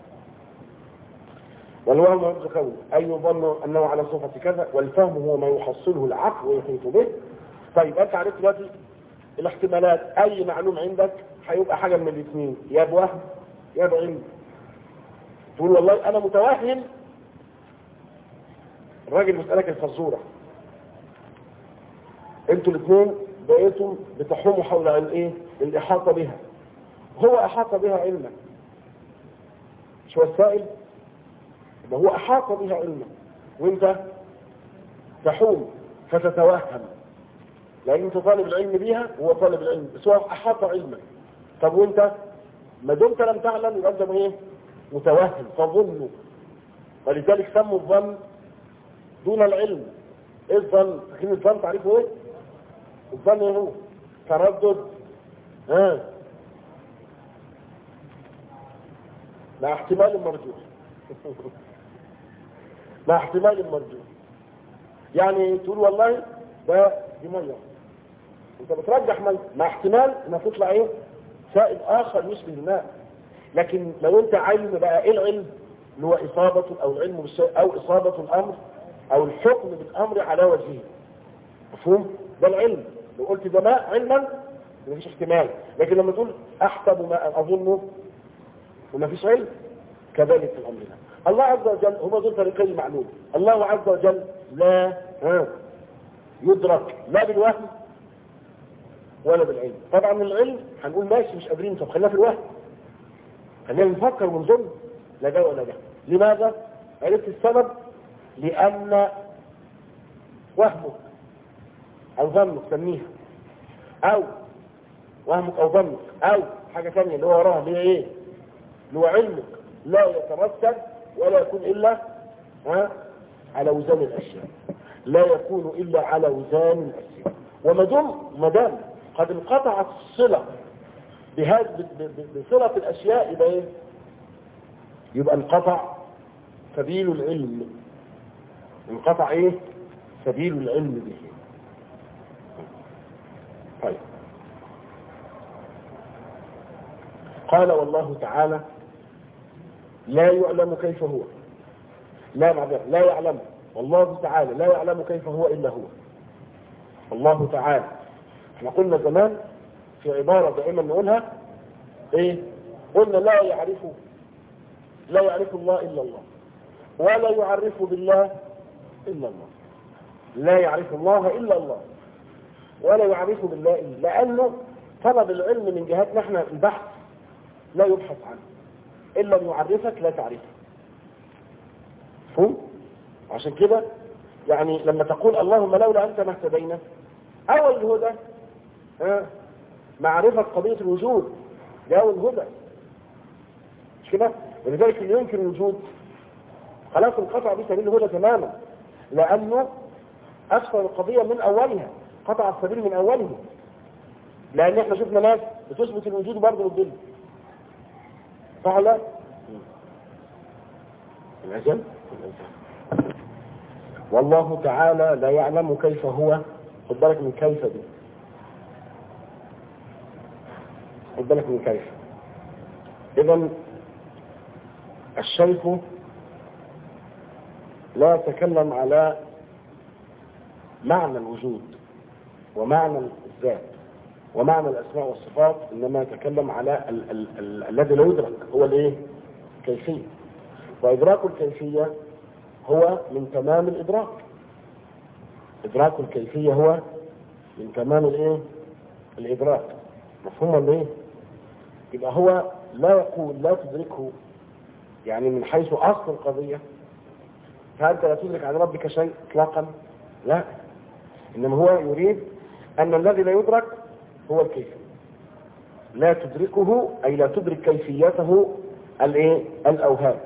والوهم يرجى كونه أي يظن أنه على صفة كذا، والفهم هو ما يحصله العقل ويحيط به. طيب أنت عرفت دلوقتي الاحتمالات، أي معلوم عندك هيبقى حاجة من الاثنين، يا بوهم يا بعلم. تقول والله أنا متوهم، الراجل مسألك الفزورة، انتوا الاثنين بقيتم بتحوموا حول الايه؟ الإحاطة بها. هو أحاط بها علما، مش هو السائل؟ يبقى هو أحاط بها علما، وانت تحوم فتتوهم، لأن انت طالب العلم بها وهو طالب العلم، بس هو أحاط علما. طب وانت ما دمت لم تعلم يبقى انت ايه؟ متوهم تظن، ولذلك سموا الظن دون العلم. ايه الظن؟ فاكرين الظن تعرفوا ايه؟ الظن ايه هو؟ تردد مع احتمال مرجوح. مع احتمال مرجوح. يعني تقول والله دي ميه، انت بترجح ميه مع احتمال انها تطلع ايه؟ سائل اخر يشبه الماء. لكن لو انت علم بقى، ايه العلم؟ اللي هو اصابه او العلم بالشيء او اصابه الامر او الحكم بالامر على وجهه. مفهوم؟ ده العلم. لو قلت ده ماء علما مفيش احتمال، لكن لما تقول احسب ماء اظنه ومفيش علم، كذلك في الامر ده. الله عز وجل هما دول طريقين المعلوم. الله عز وجل لا يدرك لا بالوهم ولا بالعلم. طبعا العلم هنقول ماشي مش قادرين، طب خلينا في الوهم، خلينا نفكر ونظن. لا ده ولا ده. لماذا؟ عرفت السبب؟ لأن وهمك أو ظنك سميها، أو وهمك أو ظنك أو حاجة ثانية اللي هو وراها، اللي هي إيه؟ اللي هو علمك لا يترتب ولا يكون إلا على وزان الأشياء، لا يكون إلا على وزان الأشياء. وما دام قد انقطعت الصلة بصلة الأشياء، يبقى إيه؟ يبقى انقطع سبيل العلم. انقطع إيه؟ سبيل العلم به. طيب، قال والله تعالى لا يعلم كيف هو، لا يعلم، والله تعالى لا يعلم كيف هو إلا هو. الله تعالى، احنا قلنا زمان في عبارة دائما نقولها ايه؟ قلنا لا يعرف الله إلا الله، ولا يعرف بالله إلا الله. لا يعرف الله إلا الله ولا يعرف بالله إلا، لأنه طلب العلم من جهتنا احنا البحث لا يبحث عنه إلا أن يعرفك لا تعرفه. فهم؟ عشان كده يعني لما تقول اللهم لولا أنت ما اهتدينا، أول الهدى معرفة قضية الوجود، ده أول الهدى، مش كده؟ ولذلك اللي ينكر الوجود خلاص انقطع به سبيل الهدى تماما، لأنه أسفل القضية من أولها، قطع السبيل من أوله. لأن احنا شفنا ناس بتثبت الوجود برضه بالدل فعلا العجل. والله تعالى لا يعلم كيف هو. خد بالك من كيف دي، خد بالك من كيف. إذن الشيخ لا يتكلم على معنى الوجود ومعنى الذات ومعنى الأسماء والصفات، إنما يتكلم على الذي لا يدرك، هو الايه؟ كيفية. وإدراك الكيفية هو من تمام الإدراك. إدراك الكيفية هو من تمام الايه؟ الإدراك. مفهوم ولا ايه؟ يبقى هو لا يقول لا تدركه يعني من حيث أصل القضية، فأنت لا تدرك عن ربك شيء إطلاقا، لا، إنما هو يريد أن الذي لا يدرك هو الكيفية. لا تدركه أي لا تدرك كيفيته الايه؟ الأوهام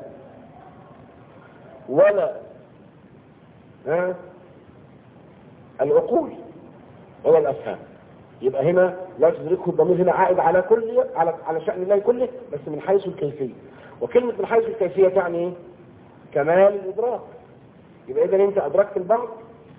ولا العقول ولا الأفهام. يبقى هنا لا تدركه، الضمير هنا عائد على كل على شأن الله كله، بس من حيث الكيفية. وكلمة من حيث الكيفية تعني ايه؟ كمال الإدراك. يبقى إذا أنت أدركت البعض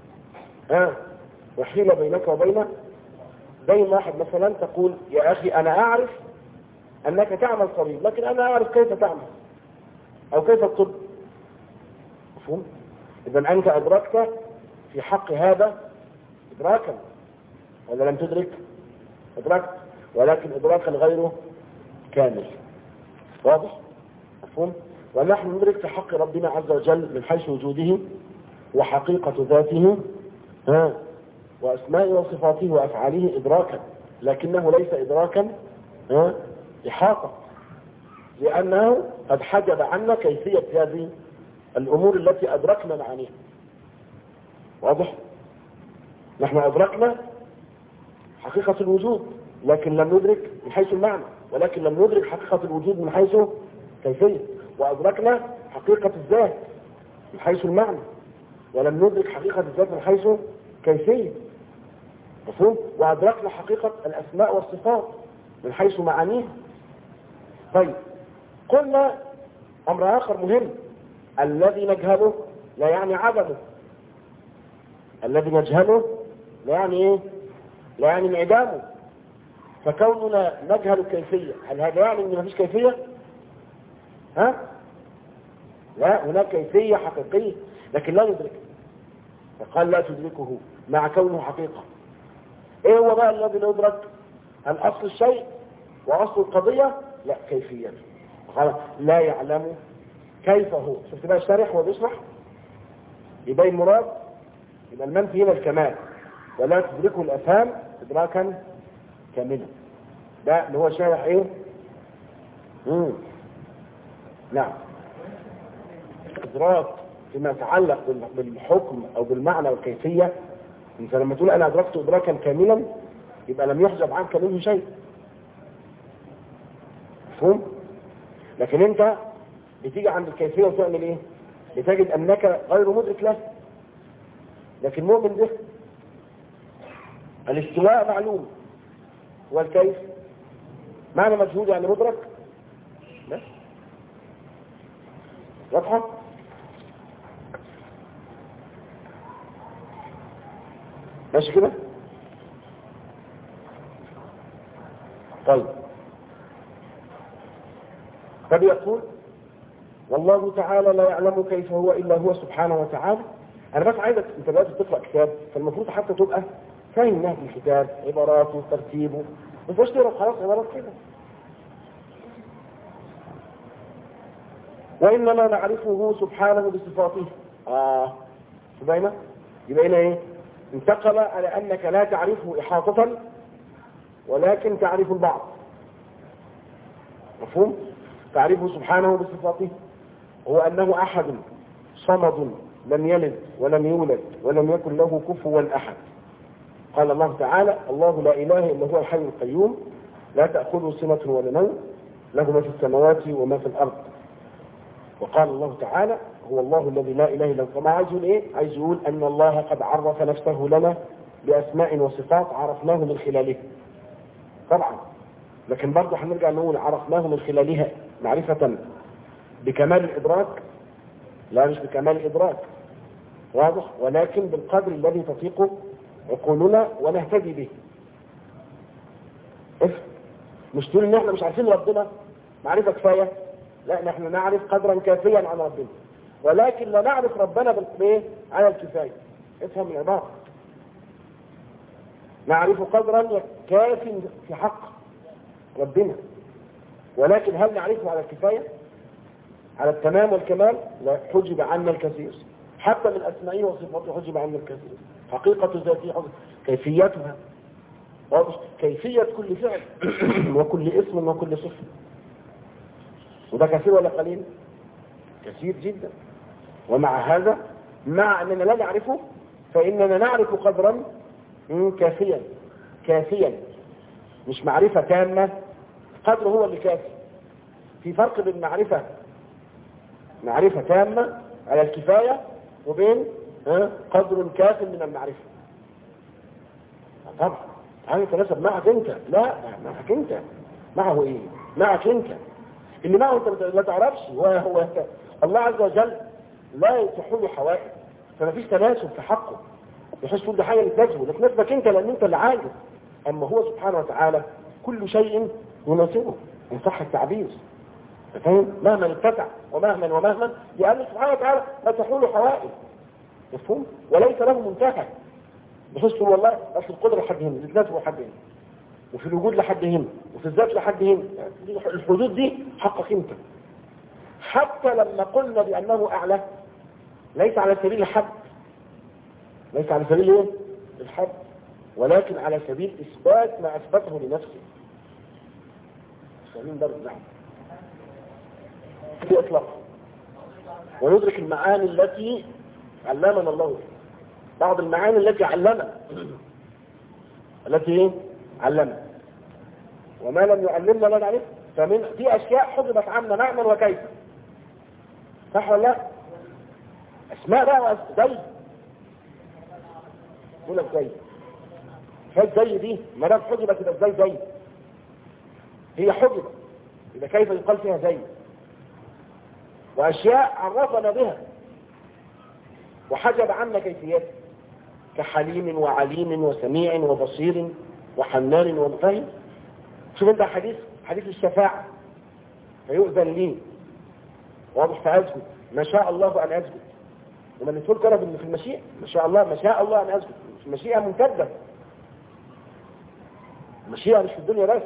وحيل بينك وبين واحد مثلا تقول يا أخي أنا أعرف أنك تعمل طبيب، لكن أنا أعرف كيف تعمل أو كيف تطب. مفهوم؟ إذا أنت أدركت في حق هذا إدراكا ولا لم تدرك؟ أدركت، ولكن إدراكا غيره كامل. واضح؟ مفهوم؟ ونحن ندرك في حق ربنا عز وجل من حيث وجوده وحقيقة ذاته وأسمائه وصفاته وأفعاله إدراكا، لكنه ليس إدراكا إحاطة، لأنه قد حجب عنا كيفية هذه الأمور التي أدركنا معانيها. واضح؟ نحن أدركنا حقيقة الوجود لكن لم ندرك من حيث المعنى، ولكن لم ندرك حقيقة الوجود من حيث كيفية. وأدركنا حقيقة الذات من حيث المعنى، ولم ندرك حقيقة الذات من حيث كيفية. مفهوم؟ وأدركنا حقيقة الأسماء والصفات من حيث معانيها. طيب، قلنا أمر آخر مهم، الذي نجهله لا يعني عدمه. الذي نجهله لا يعني إيه؟ لا يعني انعدامه. فكوننا نجهل الكيفية، هل هذا يعني أن مفيش كيفية؟ ها؟ لا، هناك كيفية حقيقية لكن لا ندركه. فقال لا تدركه مع كونه حقيقة. ايه هو بقى الذي لا يدرك؟ الأصل الشيء وأصل القضية لا كيفية. قال لا يعلم كيف هو. شفت بقى الشارح وهو بيشرح يبين مراد. يبقى المنفي هنا الكمال، ولا تدركه الأفهام إدراكا كاملا. ده اللي هو شارح ايه؟ نعم، إدراك فيما يتعلق بالحكم أو بالمعنى والكيفية. انت لما تقول أنا أدركت إدراكا كاملا يبقى لم يحجب عنك منه شيء. مفهوم؟ لكن انت بتيجي عند الكيفية وتعمل ايه؟ بتجد أنك غير مدرك له، لكن مؤمن به. الاستواء معلوم، والكيف معنى مجهول يعني مدرك. بس واضحة؟ ماشي كده؟ طيب، فبيقول والله تعالى لا يعلم كيف هو إلا هو سبحانه وتعالى. أنا بس عايزك أنت دلوقتي تقرأ كتاب، فالمفروض حتى تبقى فاهم نهج الكتاب، عباراته، ترتيبه، ما تبقاش تقرأ خلاص عبارات كده. وإنما نعرفه سبحانه بصفاته. باينة؟ يبقى هنا إيه؟ انتقل على أنك لا تعرفه إحاطة ولكن تعرف البعض. مفهوم؟ تعرفه سبحانه بصفاته هو أنه أحد صمد لم يلد ولم يولد ولم يكن له كفوا أحد. قال الله تعالى الله لا إله إلا هو الحي القيوم لا تأخذه سنة ولا نوم له ما في السماوات وما في الأرض. وقال الله تعالى هو الله الذي لا إله إلا هو. ما عايز يقول إيه؟ عايز يقول أن الله قد عرف نفسه لنا بأسماء وصفات عرفناه من خلاله طبعا، لكن برضه هنرجع نقول عرفناه من خلالها معرفة بكمال الإدراك؟ لا، مش بكمال الإدراك، واضح، ولكن بالقدر الذي تطيق عقولنا ونهتدي به. مش تقول ان احنا مش عارفين ربنا معرفة كفاية، لا، نحن نعرف قدرا كافيا عن ربنا، ولكن لا نعرف ربنا بالقدر على الكفاية. افهم العبارة، نعرف قدرا كاف في حق ربنا، ولكن هل نعرفه على الكفاية على التمام والكمال؟ لا، حجب عنا الكثير، حتى من أسمائه وصفاته حجب عنا الكثير. حقيقة ذاته، كيفيتها، كيفية كل فعل وكل اسم وكل صفة. وده كثير ولا قليل؟ كثير جدا. ومع هذا مع أننا لا نعرفه فإننا نعرف قدرا كافيا، مش معرفة تامة، قدر هو اللي كافي. في فرق بين معرفة تامة على الكفاية وبين قدر كاف من المعرفة. طبعا هذا يتناسب معك انت، لا معك انت، معه ايه؟ معك انت اللي معه انت لا تعرفش. هو الله عز وجل لا تحول حوائج، فما فيش تناسب في حقه بحيث تقول ده حاجه لتناسبه، ده تناسبك انت لان انت اللي عاجز. اما هو سبحانه وتعالى كل شيء يناسبه ان صح التعبير، فاهم؟ مهما اتسع ومهما لأن سبحانه وتعالى لا تحول حوائج، مفهوم؟ وليس له منتهى بحيث تقول والله اصل القدره لحد هنا، الذات لحد هنا، وفي الوجود لحد هنا، وفي الذات لحد هنا. الحدود دي حقك انت. حتى لما قلنا بأنه أعلى ليس على سبيل الحد، ليس على سبيل ايه؟ الحد، ولكن على سبيل إثبات ما أثبته لنفسه. سبيل درجة نعم في إطلاق، وندرك المعاني التي علمنا الله، بعض المعاني التي علمنا، التي علمنا، وما لم يعلمنا لا نعرف. فمن في أشياء حجبت عنا معنى وكيف، صح ولا لا؟ اسماء بقى زي يقول لك زي زي دي ما دام حجبت يبقى زي هي حجبت يبقى كيف يقال فيها زي؟ واشياء عرفنا بها وحجب عنا كيفيتها كحليم وعليم وسميع وبصير وحنان ومفهم. شوف انت حديث الشفاعة فيؤذن لي واضح فأسجد ما شاء الله أن أسجد. ومن يقول كرب في المشيئة ما شاء الله أن أسجد. المشيئة ممتدة، المشيئة مش في الدنيا بس،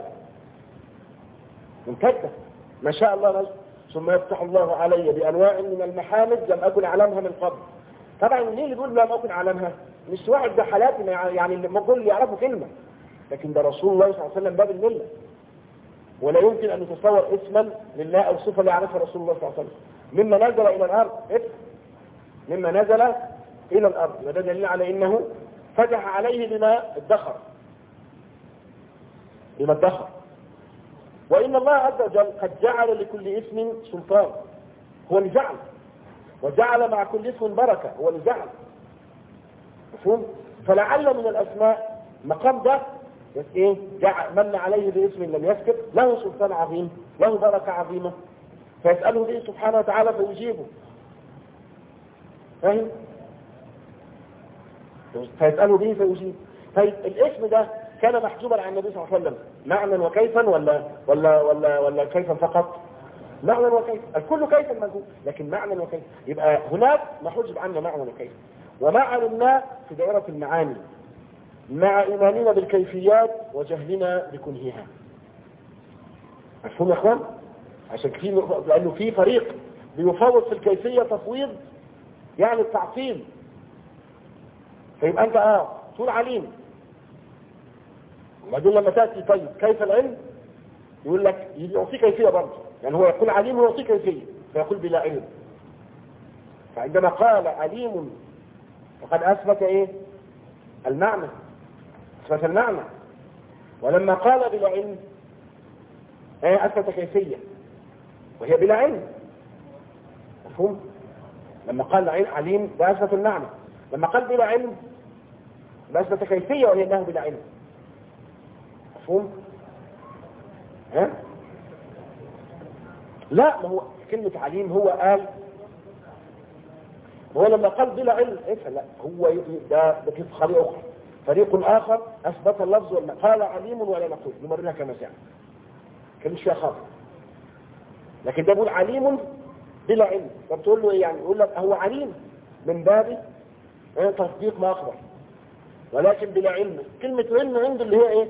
ممتدة ما شاء الله أن أسجد. ثم يفتح الله علي بأنواع من المحامد لم أكن أعلمها من قبل. طبعا ليه اللي بيقول لم أكن أعلمها؟ مش واحد ده حالاتنا يعني اللي كل يعرفوا كلمة، لكن ده رسول الله صلى الله عليه وسلم باب الملة، ولا يمكن أن يتصور اسما لله أو صفة يعرفها رسول الله صلى الله عليه وسلم. مما نزل إلى الأرض مما نزل إلى الأرض، وده دليل على إنه فتح عليه بما ادخر. وإن الله عز وجل قد جعل لكل اسم سلطان، هو اللي جعل، وجعل مع كل اسم بركة، هو اللي جعل. مفهوم؟ فلعل من الأسماء مقام ده بس ايه من عليه باسم لم يسكت له سلطان عظيم له بركة عظيمة فيسأله به سبحانه وتعالى فيجيبه. فاهم؟ فيسأله به فيجيب. طيب الاسم ده كان محجوبا عن النبي صلى الله عليه وسلم معنى وكيفا ولا كيفا فقط؟ معنى وكيفا، الكل كيفا موجود لكن معنى وكيفا. يبقى هناك ما حجب عنا معنى وكيفا، وما علمناه في دائرة المعاني مع إيماننا بالكيفيات وجهلنا بكنهها. مفهوم يا اخوان؟ عشان لأنه في فريق بيفوض في الكيفية تفويض يعني التعطيل. فيبقى أنت تقول عليم، وبعدين لما تأتي طيب كيف العلم؟ يقول لك يعطي كيفية برضه، يعني هو يقول عليم ويعطي كيفية فيقول بلا علم. فعندما قال عليم فقد أثبت إيه؟ المعنى، أثبت المعنى. ولما قال بلا علم أثبت كيفية وهي بلا علم. مفهوم؟ لما قال عليم ده أثبت المعنى، لما قال بلا علم ده أثبت كيفية وهي أنه بلا علم. مفهوم؟ لا، ما هو كلمة عليم هو قال، هو لما قال بلا علم لا هو ده كيف خليق أخرى، فريق آخر أثبت اللفظ قال عليم ولا نقول نمرنا كما سعى كان مش فيها خاطر. لكن ده بيقول عليم بلا علم، فبتقول له إيه يعني؟ يقول لك هو عليم من باب تصديق ما أخبر، ولكن بلا علم. كلمة علم عنده اللي هي إيه؟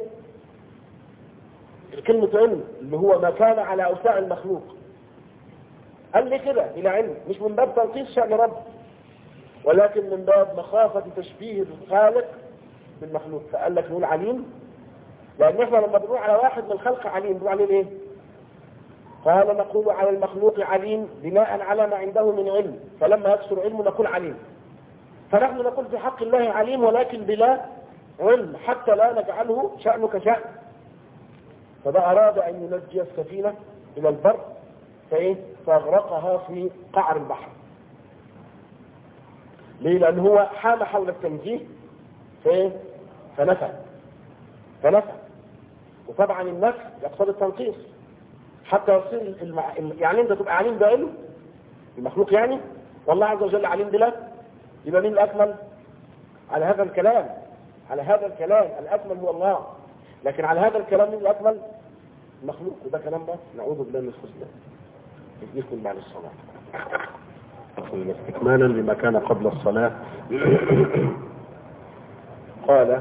كلمة علم اللي هو ما كان على أوساع المخلوق. قال لي كده بلا علم، مش من باب تنقيص شأن رب، ولكن من باب مخافة تشبيه الخالق بالمخلوق. فقال لك نقول عليم، لأن احنا لما بنقول على واحد من الخلق عليم بنقول عليه ايه؟ قال نقول على المخلوق عليم بناء على ما عنده من علم، فلما يكثر علمه نقول عليم. فنحن نقول في حق الله عليم ولكن بلا علم حتى لا نجعله شأنه كشأن. فده أراد أن ينجي السفينة إلى البر فأغرقها في قعر البحر. ليه؟ لأن هو حام حول التنزيه فنفى. وطبعا النفي يقصد التنقيص حتى يصير يعني انت تبقى عليم بعلم المخلوق يعني، والله عز وجل عليم بلا، يبقى مين الأكمل؟ على هذا الكلام الأكمل هو الله، لكن على هذا الكلام مين الأكمل؟ المخلوق. وده كلام بس نعوذ بالله من الخذلان. يجيكم بعد الصلاة. استكمالا لما كان قبل الصلاة قال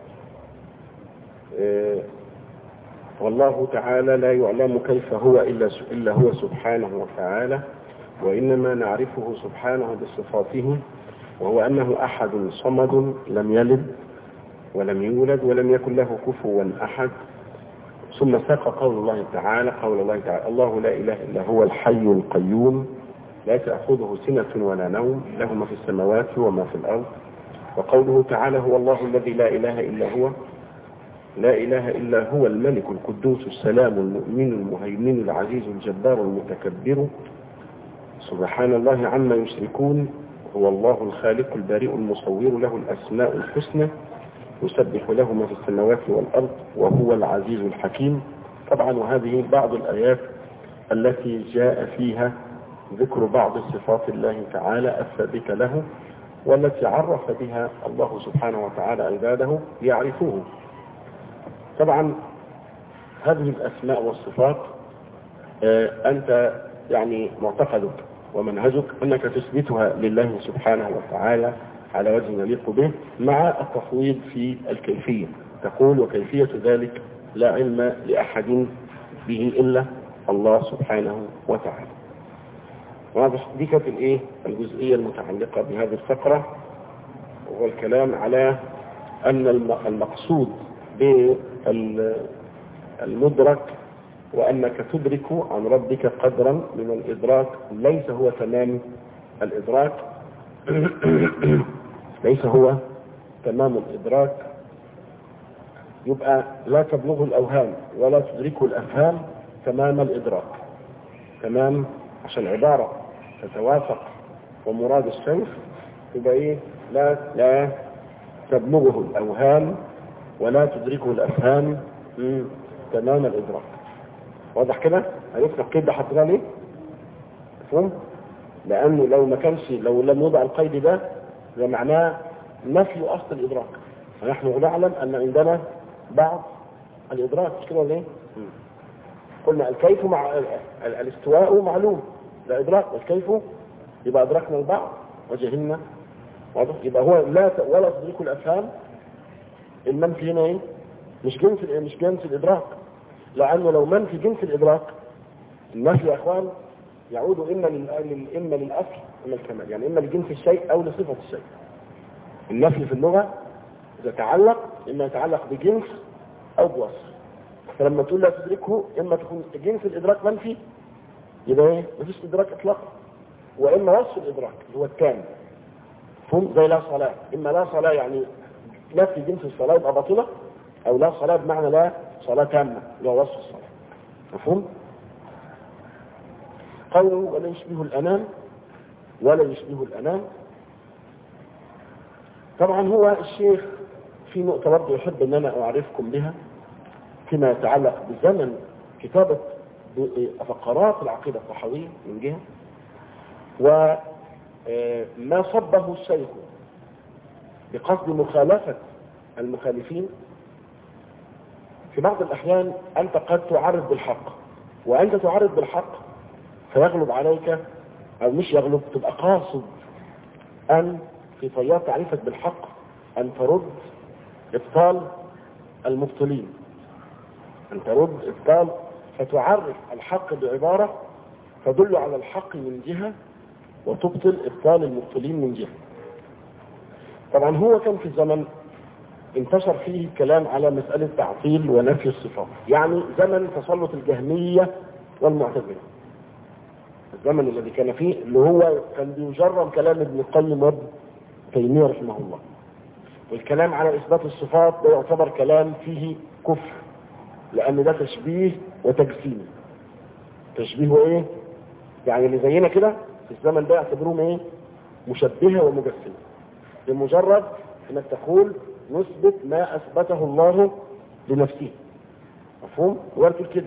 والله تعالى لا يعلم كيف هو إلا هو سبحانه وتعالى، وإنما نعرفه سبحانه بصفاته، وهو أنه أحد صمد لم يلد ولم يولد ولم يكن له كفوا أحد. ثم ساق قول الله تعالى الله لا إله إلا هو الحي القيوم لا تأخذه سنة ولا نوم له ما في السماوات وما في الأرض. وقوله تعالى هو الله الذي لا إله إلا هو الملك القدوس السلام المؤمن المهيمن العزيز الجبار المتكبر. سبحان الله عما يشركون، هو الله الخالق البارئ المصور، له الأسماء الحسنى، يسبح له ما في السماوات والأرض، وهو العزيز الحكيم. طبعا وهذه بعض الآيات التي جاء فيها ذكر بعض صفات الله تعالى الثابتة له، والتي عرف بها الله سبحانه وتعالى عباده ليعرفوه. طبعا هذه الأسماء والصفات أنت يعني معتقدك ومنهجك أنك تثبتها لله سبحانه وتعالى على وجه يليق به، مع التفويض في الكيفية. تقول وكيفية ذلك لا علم لأحد به إلا الله سبحانه وتعالى. واضح؟ دي كانت الايه الجزئية المتعلقة بهذه الفقرة، وهو الكلام على أن المقصود بالمدرك وأنك تدرك عن ربك قدرا من الإدراك ليس هو تمام الإدراك ليس هو تمام الإدراك، يبقى لا تبلغ الأوهام ولا تدركه الأفهام تمام الإدراك. تمام عشان عبارة تتوافق ومراد الشيخ يبقى ايه؟ لا تبلغه الأوهام ولا تدركه الأفهام تمام الإدراك. واضح كده؟ عرفنا القيد ده حطيناه ليه؟ مفهوم؟ لأنه لو لم يوضع القيد ده معناه نفي أصل الإدراك. فنحن نعلم أن عندنا بعض الإدراك، مش كده ولا ايه؟ قلنا الكيف مع الاستواء معلوم، لا إدراك، والكيف يبقى أدركنا البعض وجهلنا. واضح؟ يبقى هو ولا تدرك الأفهام. المنفي هنا ايه؟ مش جنس الإدراك، لأنه لو منفي جنس الإدراك، النفي يا أخوان يعود إما للأصل إما الكمال، يعني إما لجنس الشيء أو لصفة الشيء. النفي في اللغة إذا تعلق إما يتعلق بجنس أو بوصف. فلما تقول لا تدركه إما تكون جنس الإدراك منفي يبقى ايه؟ مفيش إدراك إطلاقا، وإما وصف الإدراك اللي هو التام. فهم زي لا صلاة، إما لا صلاة يعني نفي جنس الصلاة يبقى باطلة، أو لا صلاة بمعنى لا صلاة تامة اللي هو وصف الصلاة. مفهوم؟ قوله ولا يشبه الأنام، ولا يشبه الأنام. طبعا هو الشيخ في نقطة برضه يحب أن أنا أعرفكم بها فيما يتعلق بزمن كتابة فقرات العقيدة الطحاوية من جهة، وما صبه الشيخ بقصد مخالفة المخالفين. في بعض الأحيان أنت قد تعرض بالحق، وأنت تعرض بالحق فيغلب عليك، أو مش يغلب، تبقى قاصد أن في طيات تعريفك بالحق أن ترد إبطال المبطلين، أن ترد إبطال، فتعرف الحق بعبارة تدل على الحق من جهة وتبطل إبطال المبطلين من جهة. طبعا هو كان في زمن انتشر فيه الكلام على مسألة تعطيل ونفي الصفات، يعني زمن تسلط الجهمية والمعتزلة، الزمن الذي كان فيه اللي هو كان بيجرم كلام ابن القيم وابن تيمية رحمه الله. والكلام على إثبات الصفات ده يعتبر كلام فيه كفر، لأن ده تشبيه وتجسيم. تشبيه وإيه؟ يعني اللي زينا كده في الزمن ده يعتبروهم إيه؟ مشبهة ومجسمة، بمجرد أنك تقول نثبت ما أثبته الله لنفسه. مفهوم؟ وقال كده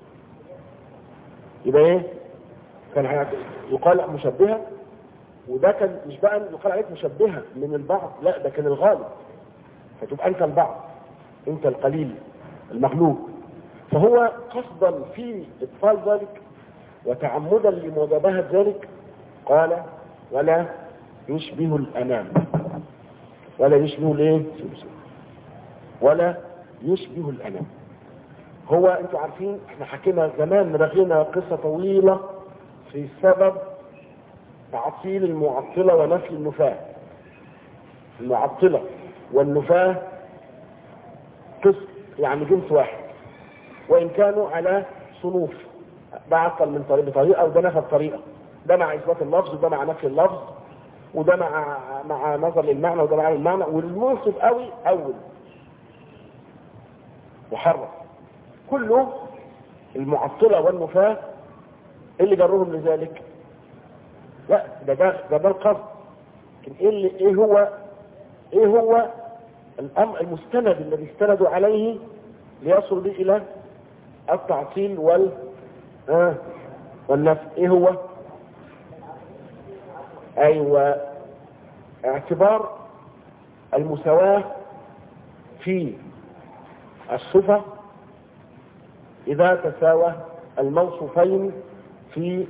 يبقى إيه؟ كان يقال مشبهة، وده كان مش بقى يقال عليك مشبهة من البعض، لا ده كان الغالب، فتبقى أنت البعض، أنت القليل المغلوب. فهو قصدا في إبطال ذلك وتعمدا لمواجبة ذلك قال ولا يشبه الأنام، ولا يشبه الايه؟ ولا يشبه الأنام. هو انتوا عارفين احنا حكينا زمان رغينا قصة طويلة في سبب تعطيل المعطلة ونفي النفاة. المعطلة والنفاة قسم يعني جنس واحد، وإن كانوا على صنوف، ده عطل من بطريقة وده نفى بطريقة، ده مع إثبات اللفظ وده مع نفي اللفظ، وده مع نظر للمعنى وده مع المعنى، والمنصف قوي أول محرف. كله المعطلة والنفاة اللي جرهم لذلك لا ده القصد. لكن ايه هو الامر المستند الذي استندوا عليه ليصل به الى التعطيل والنفي؟ ايه هو؟ ايوه، اعتبار المساواة في الصفة اذا تساوى الموصوفين في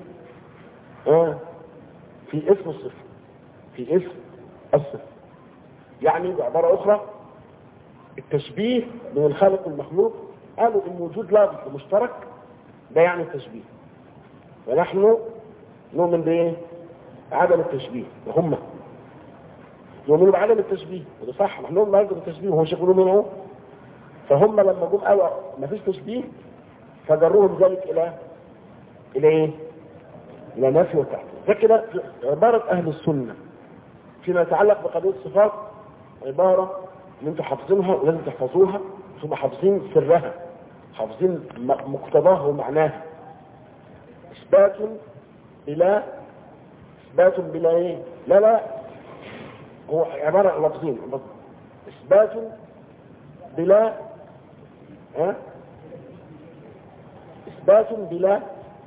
اسم الصفة، في اسم الصفة. يعني بعبارة اخرى، التشبيه بين الخالق والمخلوق قالوا ان وجود لفظ مشترك ده يعني التشبيه، ونحن نؤمن بايه؟ عدم التشبيه، وهم يؤمنوا بعدم التشبيه، وده صح، نحن نؤمن بعدم التشبيه وهو شغلوا منه. فهم لما جم قالوا ما فيش تشبيه فجروهم ذلك الى ايه؟ الى نفي وتعطيل. ده كده عبارة اهل السنة فيما يتعلق بقضية الصفات، عبارة اللي انتم حافظينها ولازم تحفظوها، ثم حافظين سرها، حافظين مقتضاها ومعناها. اثبات بلا ايه؟ لا هو عبارة عن لفظين، اثبات بلا اثبات بلا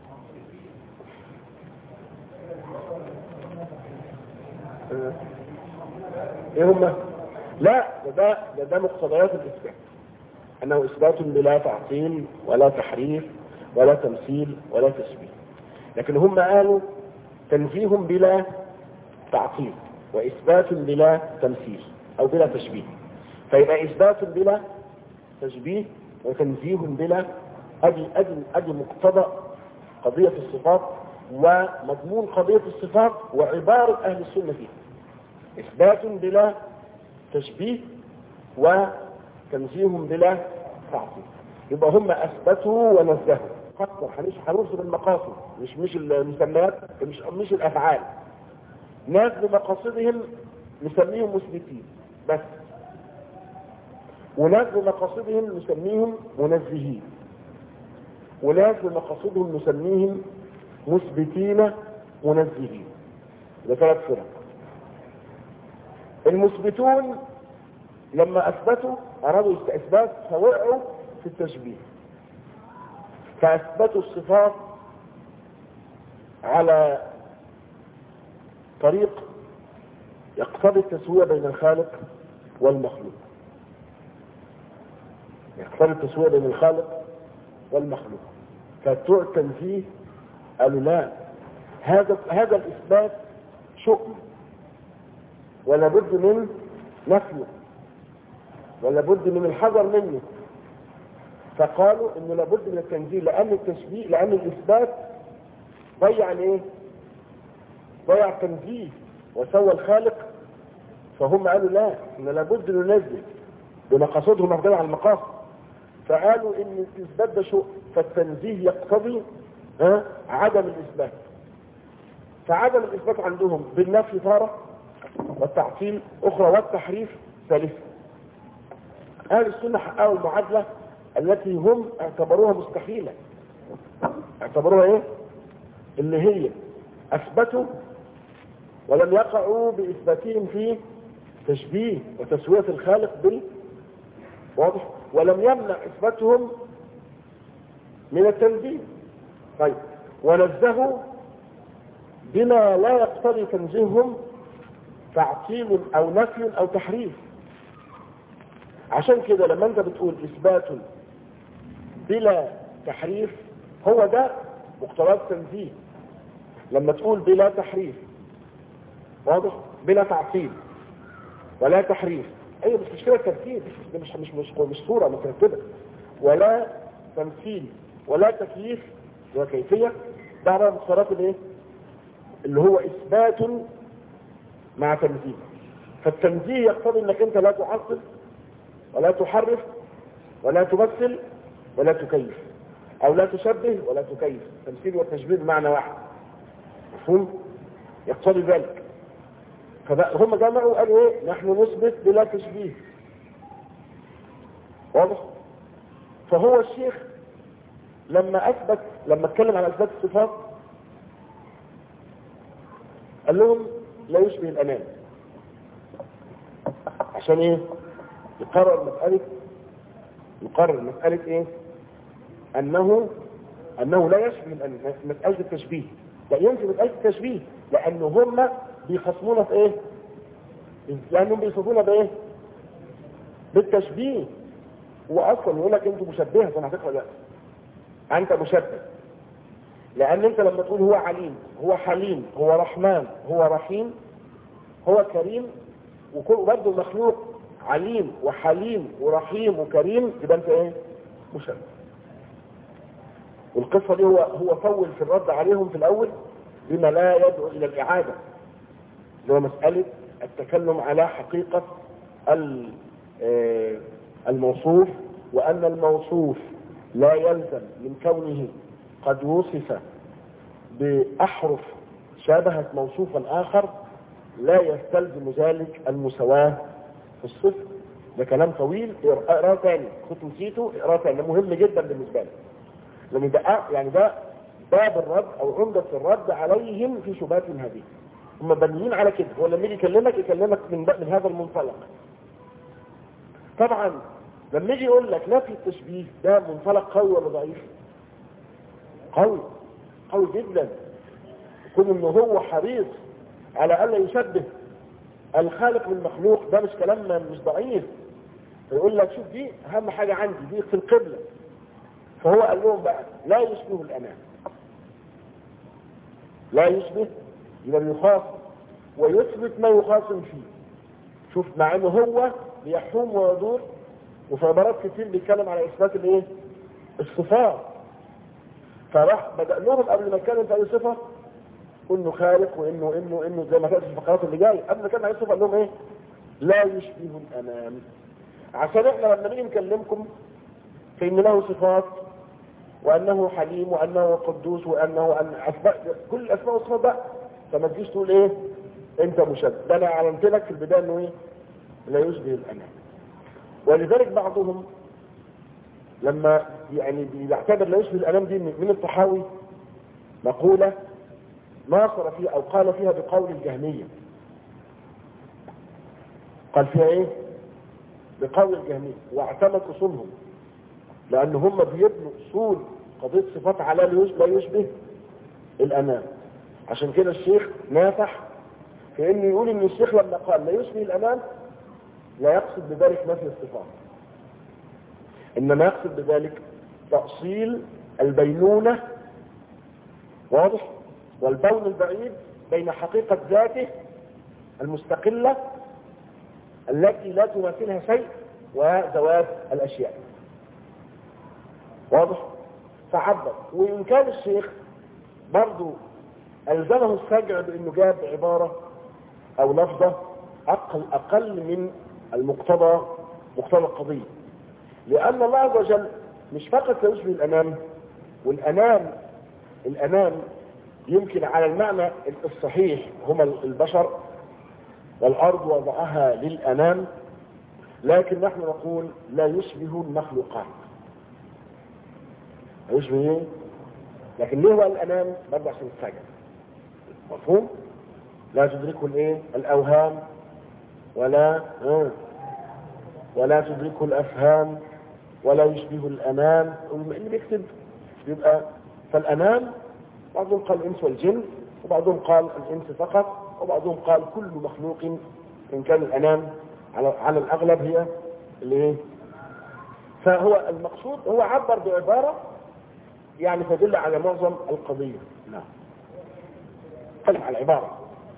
ايه هما؟ لا ده مقتضيات الاثبات، انه اثبات بلا تعطيل ولا تحريف ولا تمثيل ولا تشبيه. لكن هم قالوا تنزيه بلا تعطيل واثبات بلا تمثيل او بلا تشبيه، فيبقى اثبات بلا تشبيه وتنزيه بلا ادي مقتضى قضية الصفات ومضمون قضية الصفات وعبارة اهل السنة فيها، اثبات بلا تشبيه وتنزيه بلا تعطيل. يبقى هم اثبتوا ونزهوا، هنوصل المقاصد مش المسميات، مش الافعال. ناس بمقاصدهم نسميهم مثبتين بس، وناس بمقاصدهم نسميهم منزهين، وناس بمقاصدهم نسميهم مثبتين منزهين. ده 3 فرق. المثبتون لما اثبتوا ارادوا اثبات فوقعوا في التشبيه، فاثبتوا الصفات على طريق يقتضي التسوية بين الخالق والمخلوق، يقتضي التسوية بين الخالق والمخلوق. فبتوع التنزيه قالوا لا، هذا الإثبات شؤم ولا بد من نفيه ولا بد من الحذر منه، فقالوا انه لابد من التنزيه، لان التشبيه، لان الاثبات ضيع الايه؟ ضيع التنزيه وسوى الخالق. فهم قالوا لا، ان لابد ننزل بمقاصدهم افضل على المقاصد، فقالوا ان الاثبات ده شؤم، فالتنزيه يقتضي عدم الاثبات. فعدم الاثبات عندهم بالنفي تارة والتعطيل اخرى والتحريف ثالثة. اهل السنة حققوا المعادلة التي هم اعتبروها مستحيلة، اعتبروها ايه؟ اللي هي اثبتوا ولم يقعوا باثباتهم في تشبيه وتسوية الخالق واضح، ولم يمنع اثباتهم من التنزيه. طيب، ونزهوا بما لا يقتضي تنزيههم تعطيل او نفي او تحريف. عشان كده لما انت بتقول اثبات بلا تحريف هو ده مقتضى التنزيه. لما تقول بلا تحريف واضح، بلا تعطيل ولا تحريف، ايوه بس مش كده الترتيب، ده مش صوره مترتبه، ولا تمثيل ولا تكييف وكيفيه، ده على مقتضيات الايه؟ اللي هو اثبات مع تنزيه. فالتنزيه يقتضي انك انت لا تعطل ولا تحرف ولا تمثل ولا تكيف، او لا تشبه ولا تكيف. التمثيل والتشبيه بمعنى واحد، مفهوم؟ يقتضي ذلك. فهم جمعوا قالوا ايه؟ نحن نثبت بلا تشبيه، واضح؟ فهو الشيخ لما اتكلم على اثبات الصفات قال لهم لا يشبه الأنام. عشان ايه؟ يقرر مسألة ايه؟ انه لا يشبه الأنام، مسألة التشبيه. لا ينفي مسألة التشبيه، لأنه هم بيخصمونا في ايه؟ لأنهم بيصفونا بايه؟ بالتشبيه. هو اصلا يقول لك انتوا مشبهه، زي ما هتقرا دلوقتي انت مشبه، لان انت لما تقول هو عليم، هو حليم، هو رحمن، هو رحيم، هو كريم، وكل برضه المخلوق عليم وحليم ورحيم وكريم، يبقى انت ايه؟ مشبه. والقصه دي هو فول في الرد عليهم في الاول بما لا يدعو الى الاعاده، اللي هو مساله التكلم على حقيقه الموصوف، وأن الموصوف لا يلزم من كونه قد وصف بأحرف شابهت موصوفا آخر لا يستلزم ذلك المساواة في الصفر. ده كلام طويل، اقراه تاني، كنت نسيته، اقراه تاني، مهم جدا بالنسبة لي، لأن ده باب الرد أو عمدة الرد عليهم في شبهاتهم هذه. هم بنيين على كده، هو لما يجي يكلمك من هذا المنطلق. طبعا لما يجي يقول لك نفي التشبيه، ده منطلق قوي ولا ضعيف؟ قوي جدا. يكون انه هو حريص على الا يشبه الخالق بالمخلوق، ده مش كلام مش ضعيف. يقول لك شوف دي اهم حاجه عندي، دي في القبله. فهو قال لهم بقى لا يشبه الانام، لا يشبه، يبقى يخاصم ويثبت ما يخاصم فيه. شوف، مع انه هو بيحوم ويدور وفي عبارات كتير بيتكلم على اثبات الايه؟ الصفات. فراح بدأ لهم قبل ما يتكلم في اي صفه انه خالق وانه زي ما كانت في الفقرات اللي جايه، قبل ما كان على الصفه قال لهم ايه؟ لا يشبه الانام. عشان احنا لما نيجي نكلمكم في ان له صفات وانه حليم وانه قدوس وانه كل الاسماء والصفات بقى، فما تجيش تقول ايه؟ انت مشبه. ده انا علمت لك في البدايه انه ايه؟ لا يشبه الانام. ولذلك بعضهم لما يعني بيعتبر لا يشبه الانام دي من الطحاوي مقوله ناصر فيها او قال فيها بقول الجهميه. قال فيها ايه؟ بقول الجهميه، واعتمد اصولهم، لان هم بيبنوا اصول قضيه صفات على لا يشبه الانام. عشان كده الشيخ نافح في انه يقول ان الشيخ لما قال لا يشبه الانام لا يقصد بذلك نفي الصفات، انما يقصد بذلك تأصيل البينونة، واضح، والبون البعيد بين حقيقة ذاته المستقلة التي لا تماثلها شيء وذوات الاشياء. واضح؟ فعبر. وان كان الشيخ برضو الزمه السجع بانه جاب عبارة او لفظة اقل من المقتضى، مقتضى القضية، لان الله عز وجل مش فقط لا يشبه الانام، والانام يمكن على المعنى الصحيح هم البشر، والارض وضعها للانام، لكن نحن نقول لا يشبه المخلوقات. لا يشبه ايه؟ لكن ليه هو الانام؟ برضه عشان السجع. مفهوم؟ لا تدركه الايه؟ الاوهام ولا تدركه الافهام ولا يشبه الانام. اللي بيكتب يبقى فالانام بعضهم قال الانس والجن، وبعضهم قال الانس فقط، وبعضهم قال كل مخلوق ان كان الانام على الاغلب هي الايه. فهو المقصود هو عبر بعباره يعني تدل على معظم القضيه. نعم، تكلم على العباره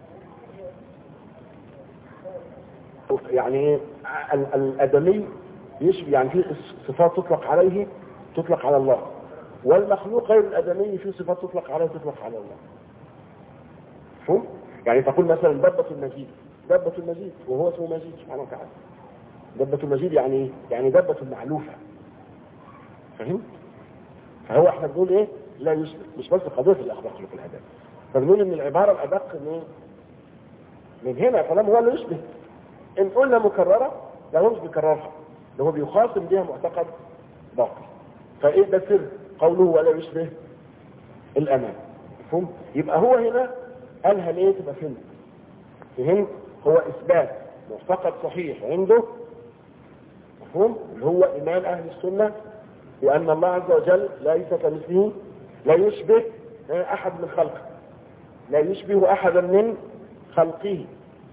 يعني الادمي يشبه، يعني في صفات تطلق عليه تطلق على الله، والمخلوق غير الادمي في صفات تطلق عليه تطلق على الله. فهم؟ يعني تقول مثلا دبة المجيد وهو اسمه مجيد سبحانه وتعالى. دبة المجيد يعني دبة معلوفة. فهم؟ فهو احنا بنقول ايه؟ لا يشبه، مش بس قضية الاخلاق في الادب، فبنقول ان العبارة الادق من هنا كلام هو لا يشبه. ان قلنا مكررة لا هو مش بيكررها، ده هو بيخاصم بها معتقد باطل. فايه ده سر قوله ولا يشبه الانام. مفهوم؟ يبقى هو هنا قالها ليه تبقى فهمت هو اثبات معتقد صحيح عنده مفهوم اللي هو ايمان اهل السنه بان الله عز وجل ليس كمثله، لا يشبه احد من خلقه، لا يشبه احدا من خلقه،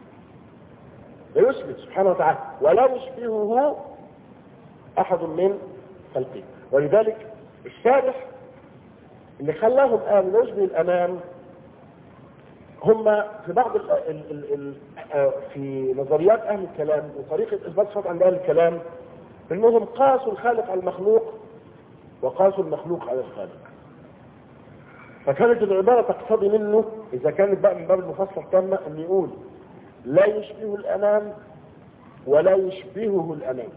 لا يشبه سبحانه وتعالى ولا يشبهه احد من خلقه. ولذلك الشارح اللي خلاهم قال لا يشبه الانام هم في بعض في نظريات اهل الكلام وطريقه اثبات الصفات عند اهل الكلام انهم قاسوا الخالق على المخلوق وقاسوا المخلوق على الخالق. فكانت العباره تقتضي منه اذا كانت بقى من باب المفسر تامه ان يقول لا يشبه الانام ولا يشبهه الانام.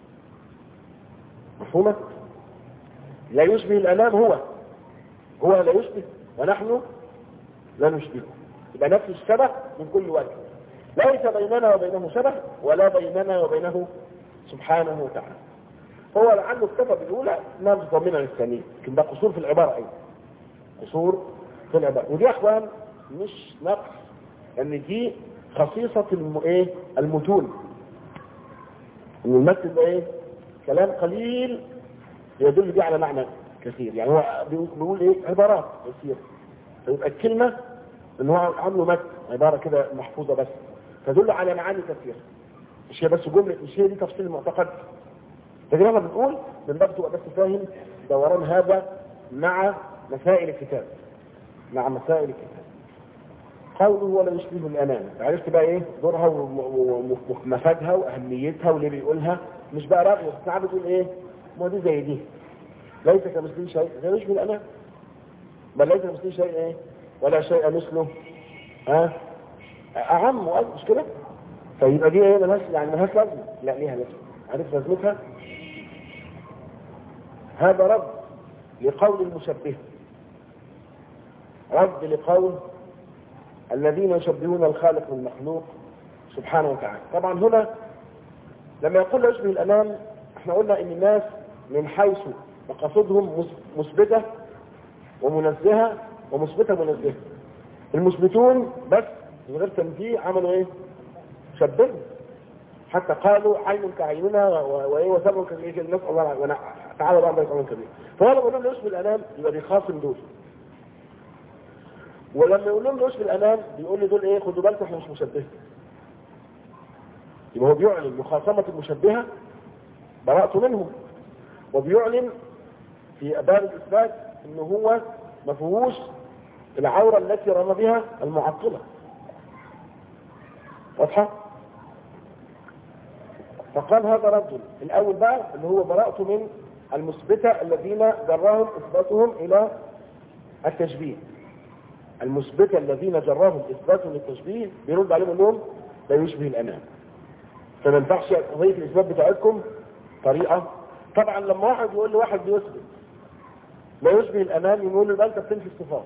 مفهومه؟ لا يشبه الانام هو لا يشبه ونحن لا نشبهه، يبقى نفس الشبه من كل وجه، ليس بيننا وبينه شبه ولا بيننا وبينه سبحانه وتعالى. هو لعله اكتفى بالاولى انها متضمنه للثانيه، لكن ده قصور في العباره ايضا، قصور في العباره. ودي يا اخوان مش نقص، لان دي خصيصه المتون، ان المتن ده كلام قليل يدل به على معنى كثير. يعني هو بيقول عبارات كثيره، فيبقى الكلمه ان هو عامله متن عباره كده محفوظه بس تدل على معاني كثيره، مش هي بس جمله، مش هي دي تفصيل المعتقد. لكن احنا بنقول من باب تبقى بس فاهم دوران هذا مع مسائل الكتاب، مع مسائل الكتاب. قوله ولا يشبه الانام، عرفت بقى دورها ومفادها واهميتها وليه بيقولها، مش بقى رأي ساعات بتقول ما دي زي دي، ليس كمثله شيء، لا يشبه الانام، بل ليس كمثله شيء ولا شيء مثله اعم وأكبر، مش كده؟ فيبقى دي ملهاش لازمه، لا ليها لازمه. عارف لازمتها؟ هذا رد لقول المشبه، رد لقول الذين يشبهون الخالق بالمخلوق سبحانه وتعالى. طبعا هنا لما يقول لا يشبه الانام، احنا قلنا ان الناس من حيث مقاصدهم مثبته ومنزهه ومثبته منزهه. المثبتون بس من غير تنزيه عملوا شبهوا، حتى قالوا عين كعيننا وسمع كالناس، الله تعالى بقى يسمعون كبير. فهو لما يقول لهم لا يشبه الانام يبقى بيخاصم دول، ولما يقول لهم لا يشبه الانام بيقول لي دول خدوا بالكم احنا مش مشبهه. يبقى هو بيعلن مخاصمه المشبهه براءته منهم، وبيعلن في باب الاثبات انه هو ما فيهوش العوره التي رمى بها المعطله. واضحه؟ فقال هذا رجل الاول بقى اللي هو براءته من المثبته الذين جراهم اثباتهم الى التشبيه. المثبته الذين جراهم اثباتهم للتشبيه بيرد عليهم انهم لا يشبه الانام. فما ينفعش قضيه الاثبات بتاعتكم طريقه. طبعا لما واحد يقول لواحد بيثبت لا يشبه الانام يقول له يبقى انت بتنفي الصفات.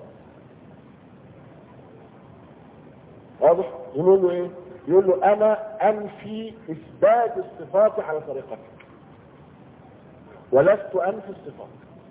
واضح؟ يقول له يقول له انا انفي اثبات الصفات على طريقتك ولست انفي الصفات.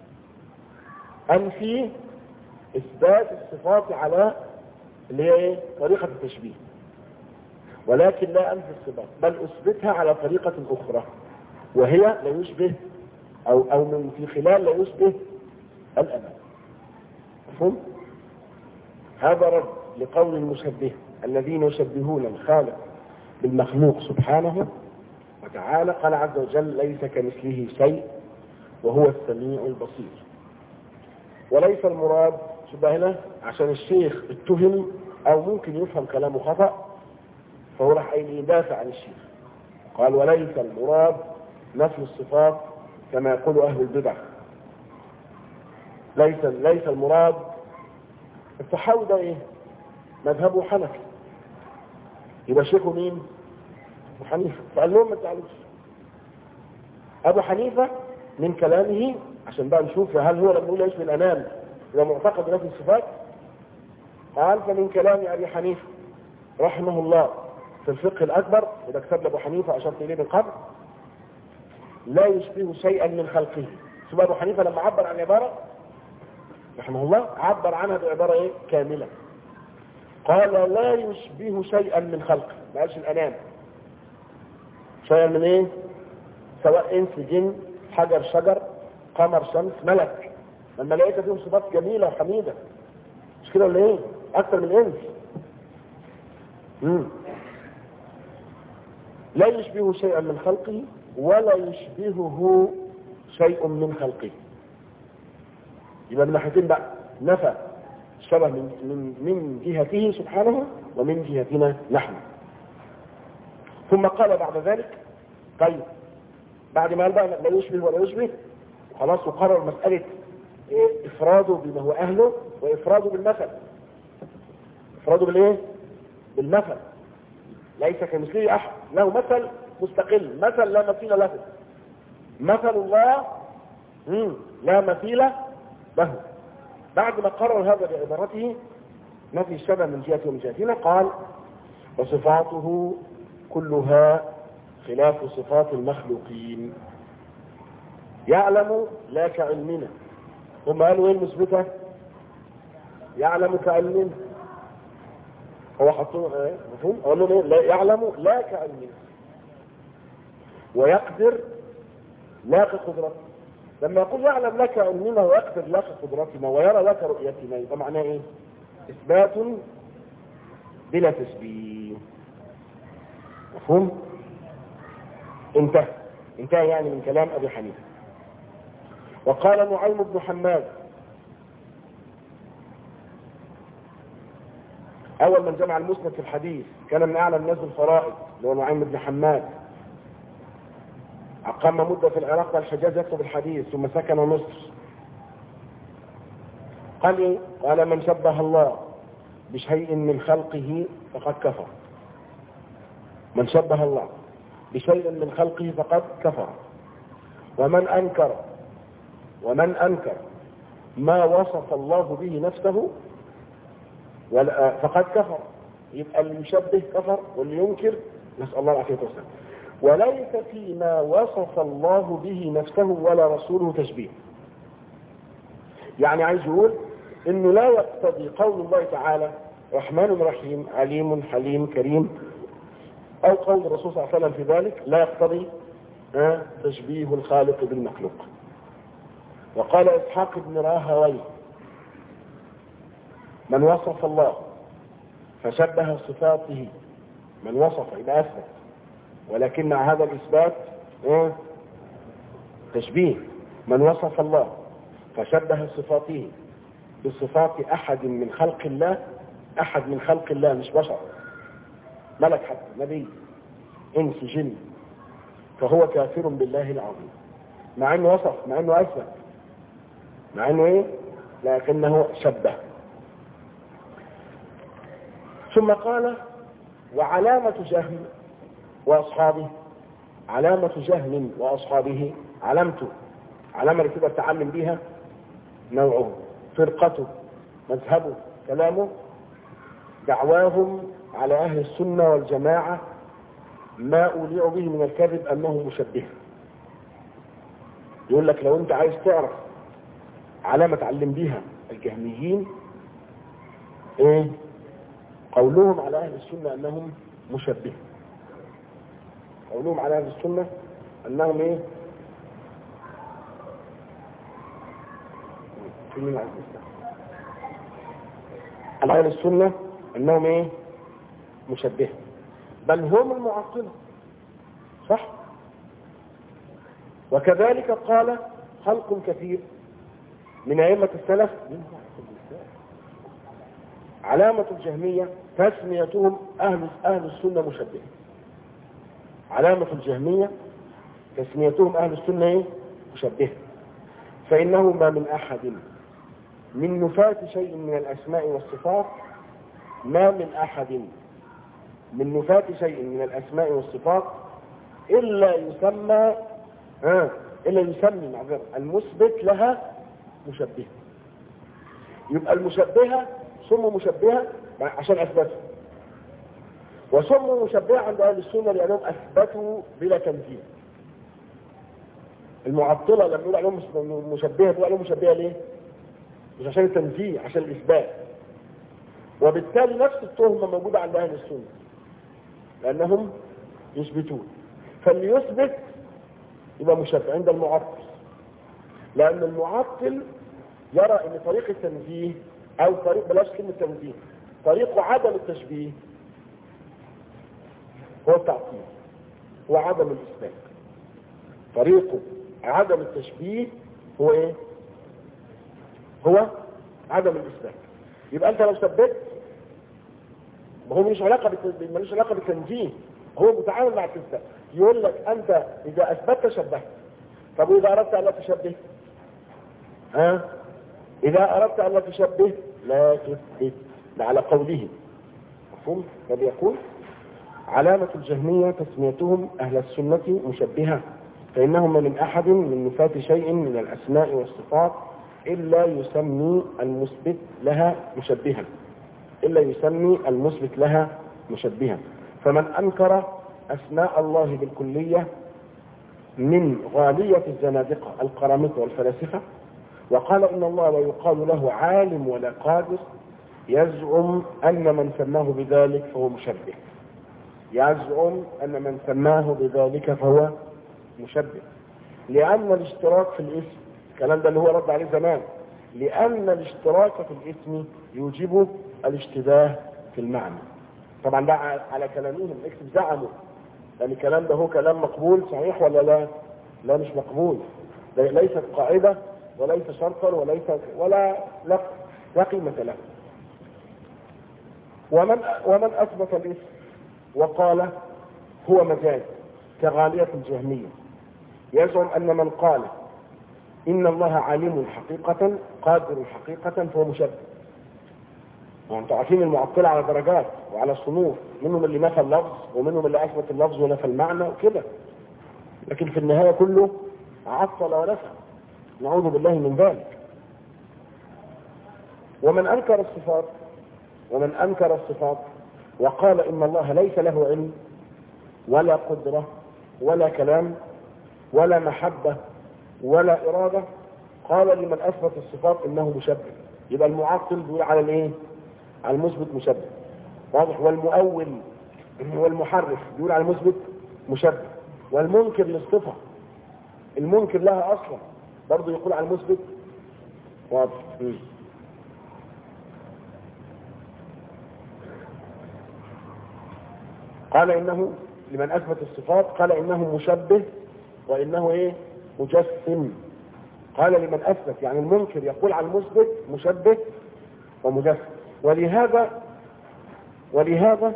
انفي اثبات الصفات على اللي هي طريقه التشبيه، ولكن لا انفي الصفات بل اثبتها على طريقه اخرى وهي لا يشبه او من في خلال لا يشبه الانام. مفهوم؟ هذا رد لقول المشبه الذين يشبهون الخالق بالمخلوق سبحانه وتعالى. قال عز وجل ليس كمثله شيء وهو السميع البصير. وليس المراد شبه هنا عشان الشيخ اتهم او ممكن يفهم كلامه خطأ، فهو راح يدافع عن الشيخ. قال وليس المراد نفي الصفات كما يقول اهل البدع. ليس المراد التحول ده مذهبه حنفي، يبقى شيخه مين؟ ابو حنيفه. فقال لهم ما تعالوش ابو حنيفه من كلامه عشان بقى نشوف هل هو لما يقول يشبه الانام يبقى معتقد نفي الصفات. قال فمن كلام ابي حنيفه رحمه الله في الفقه الاكبر، اذا كتب ابو حنيفه اشرت اليه من قبل، لا يشبه شيئا من خلقه. شوف ابو حنيفه لما عبر عن عباره رحمه الله عبر عنها بعباره كامله. قال لا يشبه شيئا من خلقه، ما قالش الأنام، شيئا من ايه؟ سواء انس جن حجر شجر قمر شمس ملك. الملائكة فيهم صفات جميلة وحميدة، مش كده ولا ايه؟ اكثر من الانس. لا يشبه شيئا من خلقه ولا يشبهه شيء من خلقه. يبقى من ناحيتين بقى، نفى الشبه من جهته سبحانه ومن جهتنا نحن. ثم قال بعد ذلك طيب بعد ما قال بقى لا يشبه ولا يشبه خلاص، وقرر مسألة إفراده بما هو أهله وإفراده بالمثل. إفراده بالإيه؟ بالمثل. ليس كمثله أحد، له مثل مستقل، مثل لا مثيل له. مثل الله لا مثيل له. بعد ما قرر هذا بعبارته نفي الشبه من جهته ومن جهتنا، قال وصفاته كلها خلاف صفات المخلوقين، يعلم لا كعلمنا. هم قالوا ايه المثبته؟ يعلم كعلمنا. هو حطوه ايه مفهوم؟ قال لهم ايه؟ لا يعلم لا كعلمنا، ويقدر لا كقدرتنا. لما يقول يعلم لا كعلمنا ويقدر لا كقدرتنا ويرى لا كرؤيتنا، يبقى معناه ايه؟ اثبات بلا تشبيه. مفهوم؟ انتهى يعني من كلام ابي حنيفه. وقال نعيم بن حماد اول من جمع المسند في الحديث، كان من اعلى الناس بالفرائض، اللي هو نعيم بن حماد. اقام مده في العراق والحجاز يكتب الحديث ثم سكن مصر. قال ايه؟ قال من شبه الله بشيء من خلقه فقد كفر. من شبه الله بشيء من خلقه فقد كفر. ومن أنكر ما وصف الله به نفسه فقد كفر. يبقى اللي يشبه كفر واللي ينكر نسأل الله العافية والسلام. وليس فيما وصف الله به نفسه ولا رسوله تشبيه. يعني عايز يقول انه لا يقتضي قول الله تعالى رحمن رحيم عليم حليم كريم، او قول الرسول صلى الله عليه وسلم في ذلك، لا يقتضي تشبيه الخالق بالمخلوق. وقال إسحاق بن راهويه من وصف الله فشبه صفاته، من وصف إذا أثبت، ولكن مع هذا الإثبات تشبيه. من وصف الله فشبه صفاته بصفات أحد من خلق الله، أحد من خلق الله مش بشر، ملك حتى نبي إنس جن، فهو كافر بالله العظيم. مع أنه وصف، مع أنه أثبت، مع أنه إيه؟ لكنه شبه. ثم قال وعلامة جهم وأصحابه، علامة جهم وأصحابه، علامته، علامة اللي تقدر تعلم بها نوعه، فرقته، مذهبه، كلامه، دعواهم على أهل السنة والجماعة ما أوليع به من الكذب أنه مشبه. يقول لك لو أنت عايز تعرف علامة تعلم بها الجهميين إيه؟ قولهم على أهل السنة أنهم مشبه. قولهم على أهل السنة أنهم إيه؟ على أهل السنة أنهم إيه؟ مشبه، بل هم المعطلة، صح؟ وكذلك قال خلق كثير من أئمة السلف علامة الجهمية تسميتهم أهل السنة مشبه. علامة الجهمية تسميتهم أهل السنة مشبه، فإنه ما من أحد من نفاة شيء من الأسماء والصفات، ما من أحد من نفاة شيء من الأسماء والصفات إلا يسمى المثبت لها مشبه. يبقى المشبهة سموا مشبهة عشان أثبتوا، وسموا مشبهة عند أهل السنة لأنهم أثبتوا بلا تنزيه. المعطلة لما يقول عليهم مشبهة بيقول عليهم مشبهة ليه؟ مش عشان التنزيه، عشان الإثبات. وبالتالي نفس التهمة موجودة عند أهل السنة لأنهم يثبتون. فاللي يثبت يبقى مشبه عند المعطل، لأن المعطل يرى أن طريق التنزيه أو طريق بلاش كلمة تنزيه، طريق عدم التشبيه هو التعطيل، هو عدم الإثبات. طريق عدم التشبيه هو إيه؟ هو عدم الإثبات. يبقى أنت لو ثبت هو ملوش علاقة بالتنزيه، هو متعامل مع الإثبات. يقول لك أنت إذا أثبتت شبهت. طب وإذا أردت أن لا تشبه؟ إذا أردت أن لا تشبه لا تثبت، على قوله. مفهوم؟ فبيقول علامة الجهمية تسميتهم أهل السنة مشبهة، فإنهم من أحد من نفاة شيء من الأسماء والصفات إلا يسمي المثبت لها مشبها، فمن أنكر أسماء الله بالكلية من غالية الزنادقة القرامطة والفلاسفة وقال إن الله لا يقال له عالم ولا قادر، يزعم أن من سماه بذلك فهو مشبه، لأن الاشتراك في الاسم، الكلام ده اللي هو رد عليه زمان، لأن الاشتراك في الاسم يوجب الاشتباه في المعنى. طبعا ده على كلامهم، اكتب زعموا، يعني الكلام ده هو كلام مقبول صحيح ولا لا؟ لا مش مقبول، ده ليست قاعدة وليس شرطا ولا قيمة له. ومن أثبت الاسم وقال هو مجاز كغالية الجهمية يزعم أن من قال إن الله عليم حقيقة قادر حقيقة فهو مشبه. وانتم عارفين المعطلة على درجات وعلى صنوف، منهم اللي نفى اللفظ ومنهم اللي أثبت اللفظ ونفى المعنى وكده، لكن في النهاية كله عطل ونفى، نعوذ بالله من ذلك. ومن أنكر الصفات وقال إن الله ليس له علم ولا قدرة ولا كلام ولا محبة ولا إرادة، قال لمن أثبت الصفات إنه مشبه. يبقى المعطل بيقول على الإيه؟ على المثبت مشبه، واضح؟ والمؤول والمحرف بيقول على المثبت مشبه، والمنكر للصفة المنكر لها أصلا برضه يقول على المثبت واضح. قال إنه لمن أثبت الصفات قال إنه مشبه وإنه إيه؟ مجسم. قال لمن أثبت يعني المنكر يقول على المثبت مشبه ومجسم. ولهذا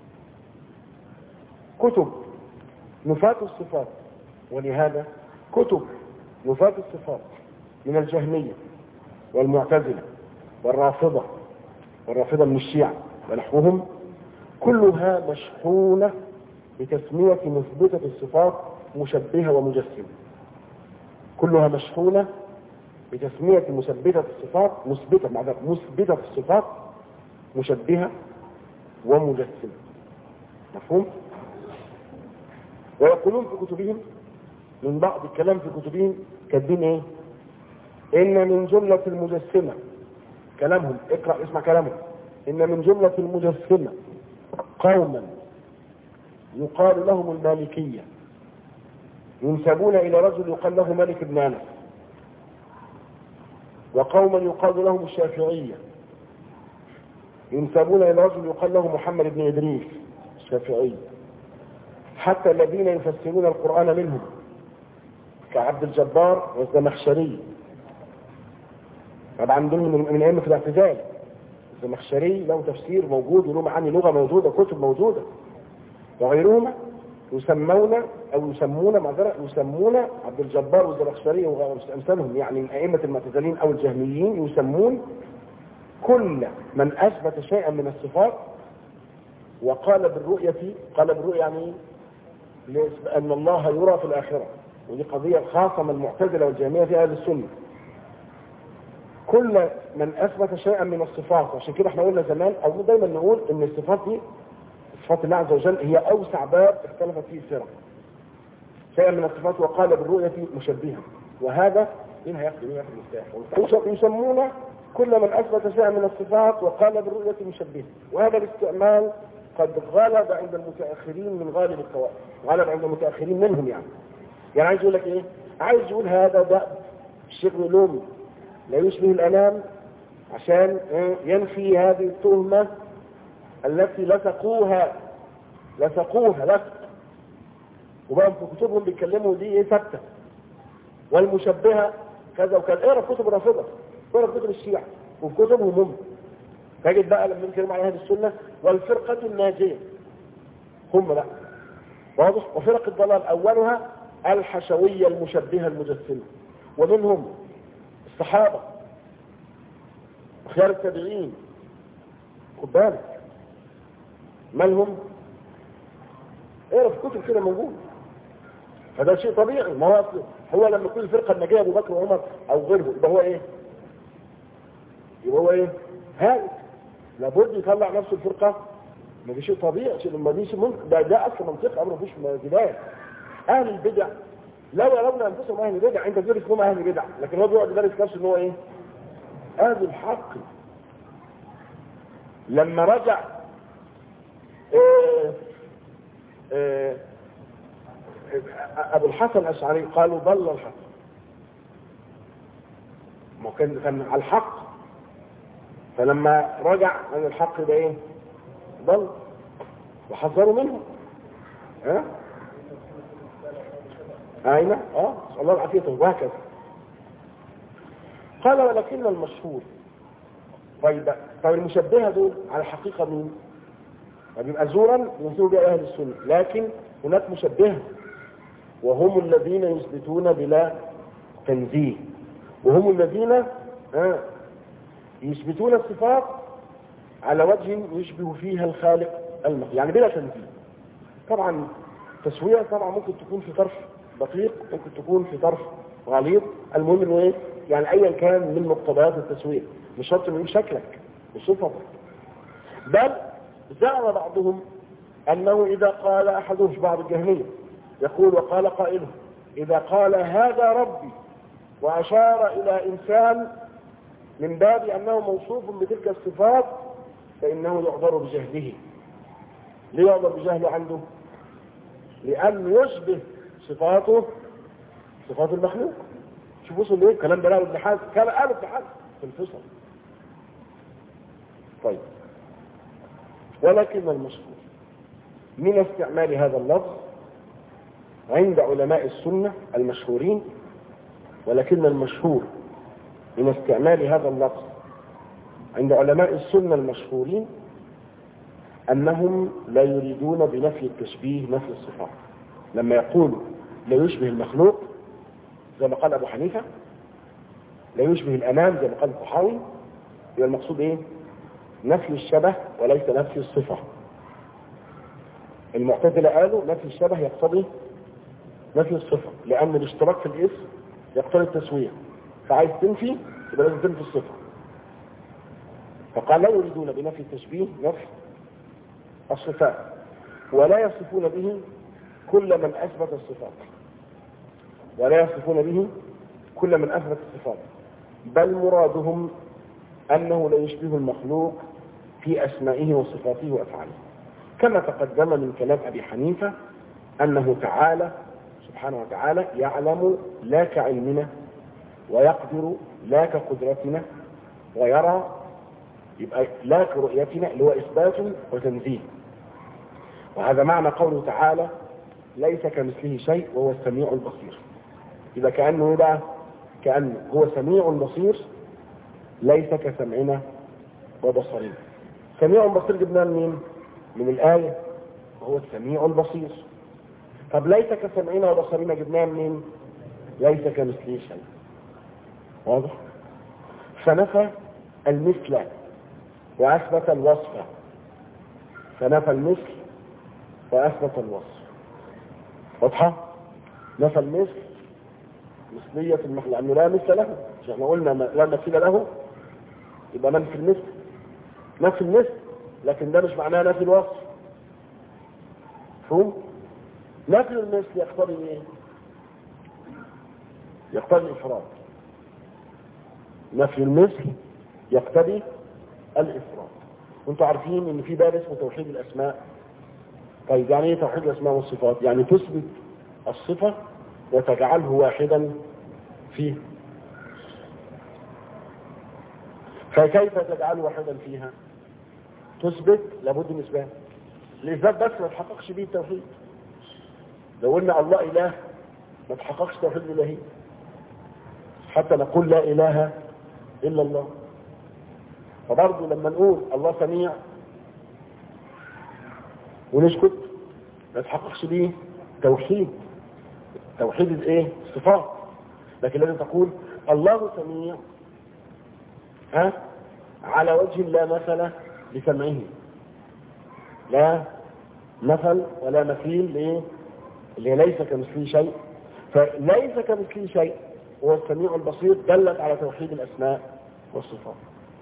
كتب نفاة الصفات من الجهمية والمعتزلة والرافضة من الشيعة ونحوهم كلها مشحونة بتسمية مثبتة الصفات مشبهة ومجسمة. كلها مشحونة بتسمية مثبتة الصفات مثبتة الصفات مشبهة ومجسمة. مفهوم؟ ويقولون في كتبهم من بعض الكلام في كتبهم كاتبين ايه؟ ان من جملة المجسمة، كلامهم اقرأ اسمع كلامهم، ان من جملة المجسمة قوما يقال لهم المالكية ينسبون الى رجل يقال له مالك بن انس، وقوما يقال لهم الشافعية ينسبون الى رجل يقال له محمد بن إدريس الشافعي، حتى الذين يفسرون القرآن منهم كعبد الجبار والزمخشري. طبعا دول من أئمة الاعتزال. الزمخشري له تفسير موجود وله معاني لغة موجودة، كتب موجودة، وغيرهما يسمون عبد الجبار والزمخشري وأمثالهم يعني من أئمة المعتزلين أو الجهميين يسمون كل من أثبت شيئا من الصفات وقال بالرؤية يعني أن الله يرى في الآخرة، ودي قضية خاصة من المعتزلة والجهمية في أهل السنة. كل من أثبت شيئا من الصفات، عشان كده احنا قلنا زمان أو دايما نقول إن الصفات دي صفات الله عز وجل هي أوسع باب اختلفت فيه الفرق. شيئا من الصفات وقال بالرؤية مشبهة، وهذا مين هياخد المفتاح؟ يسمون كل من أثبت شيئا من الصفات وقال بالرؤية مشبهة. وهذا الاستعمال قد غلب عند المتأخرين من غالب الطوائف، غلب عند المتأخرين منهم يعني عايز يقول لك ايه؟ عايز يقول هذا ده الشيخ علوم لا يشبه الأنام عشان ينفي هذه التهمة التي لصقوها لصق، وبقى في كتبهم بيتكلموا دي ايه ثابته، والمشبهه كذا وكذا. اقرا كتب الرافضه، اقرا كتب الشيعة وفي كتبهم هم تجد بقى لما نتكلم على هذه السنه والفرقه الناجيه هم بقى واضح. وفرق الضلال اولها الحشويه المشبهه المجسمه، ومنهم الصحابه خيار التابعين. خد بالك مالهم؟ اقرا في كتب كده موجود. فده شيء طبيعي، ما هو لما يكون الفرقه الناجيه ابو بكر وعمر او غيره يبقى هو ايه؟ هالك، لابد يطلع نفسه الفرقه. ما دي شيء طبيعي، شيء ما ديش ممكن، ده اصلا منطق امر مفيش بدايه. اهل البدع لو يرون انفسهم اهل بدع، انت تدرس انهم اهل بدع، لكن هو بيقعد يدرس نفسه ان هو ايه؟ اهل الحق. لما رجع ابو الحسن الاشعري قالوا ضل الحق، ما كان على الحق، فلما رجع عن الحق ده ايه؟ ضل، وحذروا منه. اين الله العافيه وهكذا. قال ولكن المشهور. طيب المشبهه دول على الحقيقه مين؟ فبيبقى زورا ينسبوا بها اهل السنه، لكن هناك مشبهه وهم الذين يثبتون بلا تنزيه، وهم الذين يثبتون الصفات على وجه يشبه فيها الخالق المخلوق، يعني بلا تنزيه. طبعا تسويه طبعا ممكن تكون في طرف دقيق، ممكن تكون في طرف غليظ، المهم انه ايه؟ يعني ايا كان من مقتضيات التسويه، مش شرط انه شكلك وصفتك. بل زعم بعضهم انه اذا قال احدهم في بعض الجهميه يقول وقال قائله اذا قال هذا ربي واشار الى انسان من باب انه موصوف بتلك الصفات فانه يعذر بجهله. ليه يعذر بجهله عنده؟ لان يشبه صفاته صفات المخلوق. شوف وصل ليه الكلام ده؟ قالوا ابن حزم، قالوا ابن حزم في الفصل. طيب ولكن المشهور من استعمال هذا اللفظ عند علماء السنة المشهورين، ولكن المشهور من استعمال هذا اللفظ عند علماء السنة المشهورين أنهم لا يريدون بنفي التشبيه نفي الصفات. لما يقولوا لا يشبه المخلوق زي ما قال أبو حنيفة، لا يشبه الأنام زي ما قال الطحاوي، يبقى المقصود إيه؟ نفي الشبه وليس نفي الصفة. المعتزلة قالوا نفي الشبه يقتضي نفي الصفة، لأن الاشتراك في الاسم يقتضي التسوية، فعايز تنفي يبقى لازم تنفي الصفة. فقال لا يريدون بنفي التشبيه نفي الصفات، ولا يصفون به كل من أثبت الصفات، ولا يصفون به كل من أثبت الصفات، بل مرادهم أنه لا يشبه المخلوق في أسمائه وصفاته وأفعاله، كما تقدم من كلام أبي حنيفة أنه تعالى سبحانه وتعالى يعلم لا كعلمنا، ويقدر لا كقدرتنا، ويرى يبقى لا كرؤيتنا، اللي هو إثبات وتنزيه. وهذا معنى قوله تعالى ليس كمثله شيء وهو السميع البصير. إذا كأنه بقى كأنه هو سميع بصير ليس كسمعنا وبصرنا. سميع بصير جبناه منين؟ من الآية وهو السميع البصير. طب ليس كسمعنا وبصرنا جبناه منين؟ ليس كمثله شيء. واضح؟ فنفى المثل وأثبت الوصف، فنفى المثل وأثبت الوصف. واضحة؟ نفى المثل مثلية المخلوق لأنه لا مثل له، مش احنا قلنا لا مثل له يبقى نفي المثل، نفي المثل، لكن ده مش معناه نفي الوصف. فهم؟ نفي المثل يقتضي ايه؟ يقتضي الإفراد. نفي المثل يقتضي الإفراد. وانتم عارفين ان في باب اسمه توحيد الأسماء. طيب يعني ايه توحيد الأسماء والصفات؟ يعني تثبت الصفة وتجعله واحدا فيه. فكيف تجعله واحدا فيها؟ تثبت لابد من إثبات. الإثبات بس ما تحققش به التوحيد. لو قلنا الله إله ما تحققش توحيد الإلهية، حتى نقول لا إله إلا الله. فبرضه لما نقول الله سميع ونسكت ما تحققش به توحيد الايه؟ الصفات. لكن لازم تقول الله سميع على وجه لا مثل لسمعه، لا مثل ولا مثيل اللي ليس كمثله شيء. فليس كمثله شيء هو السميع البصير، دلت على توحيد الأسماء والصفات.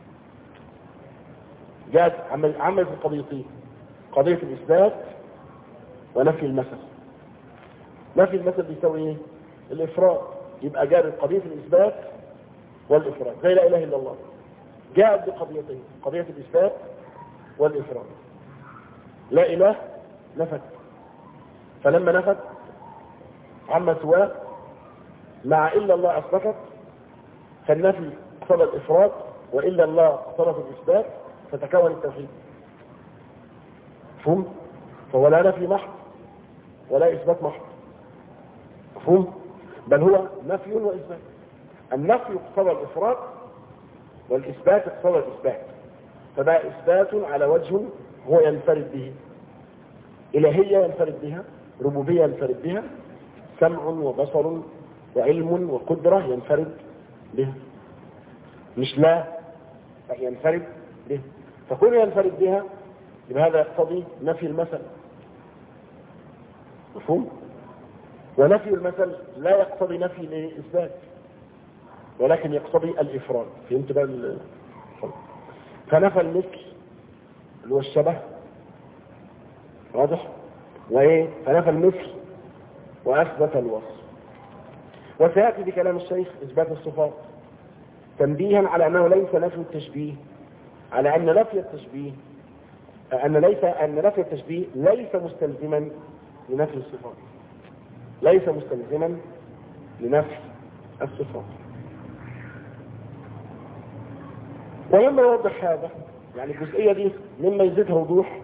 جاءت عملت القضيتين، قضية الإثبات ونفي المثل. نفي المثل بيساوي ايه؟ الإفراد. يبقى جاءت قضية الإثبات والإفراد زي لا إله إلا الله. جاءت بقضيتين، قضية الإثبات والإفراد. لا إله نفت، فلما نفت عما سواه مع إلا الله أثبتت، فالنفي اقتضى الإفراد وإلا الله اقتضى الإثبات، فتكون التوحيد. مفهوم؟ فهو لا نفي محض ولا إثبات محض. مفهوم؟ بل هو نفي وإثبات. النفي اقتضى الإفراد والإثبات اقتضى الإثبات. فبقى إثبات على وجه هو ينفرد به، إلهية ينفرد بها، ربوبية ينفرد بها، سمع وبصر وعلم وقدرة ينفرد بها، مش لا ينفرد به. فكون ينفرد بها يبقى هذا يقتضي نفي المثل. مفهوم؟ ونفي المثل لا يقتضي نفي الإثبات ولكن يقتضي الإفراد. فهمت بقى فنفى المثل اللي هو الشبه، واضح؟ وايه؟ فنفى المثل واثبت الوصف. وسياتي بكلام الشيخ اثبات الصفات تنبيها على انه ليس نفي التشبيه، على ان نفي التشبيه ان نفي التشبيه ليس مستلزما لنفي الصفات، ليس مستلزما لنفي الصفات. ولما يوضح هذا، يعني الجزئيه دي مما يزيدها وضوح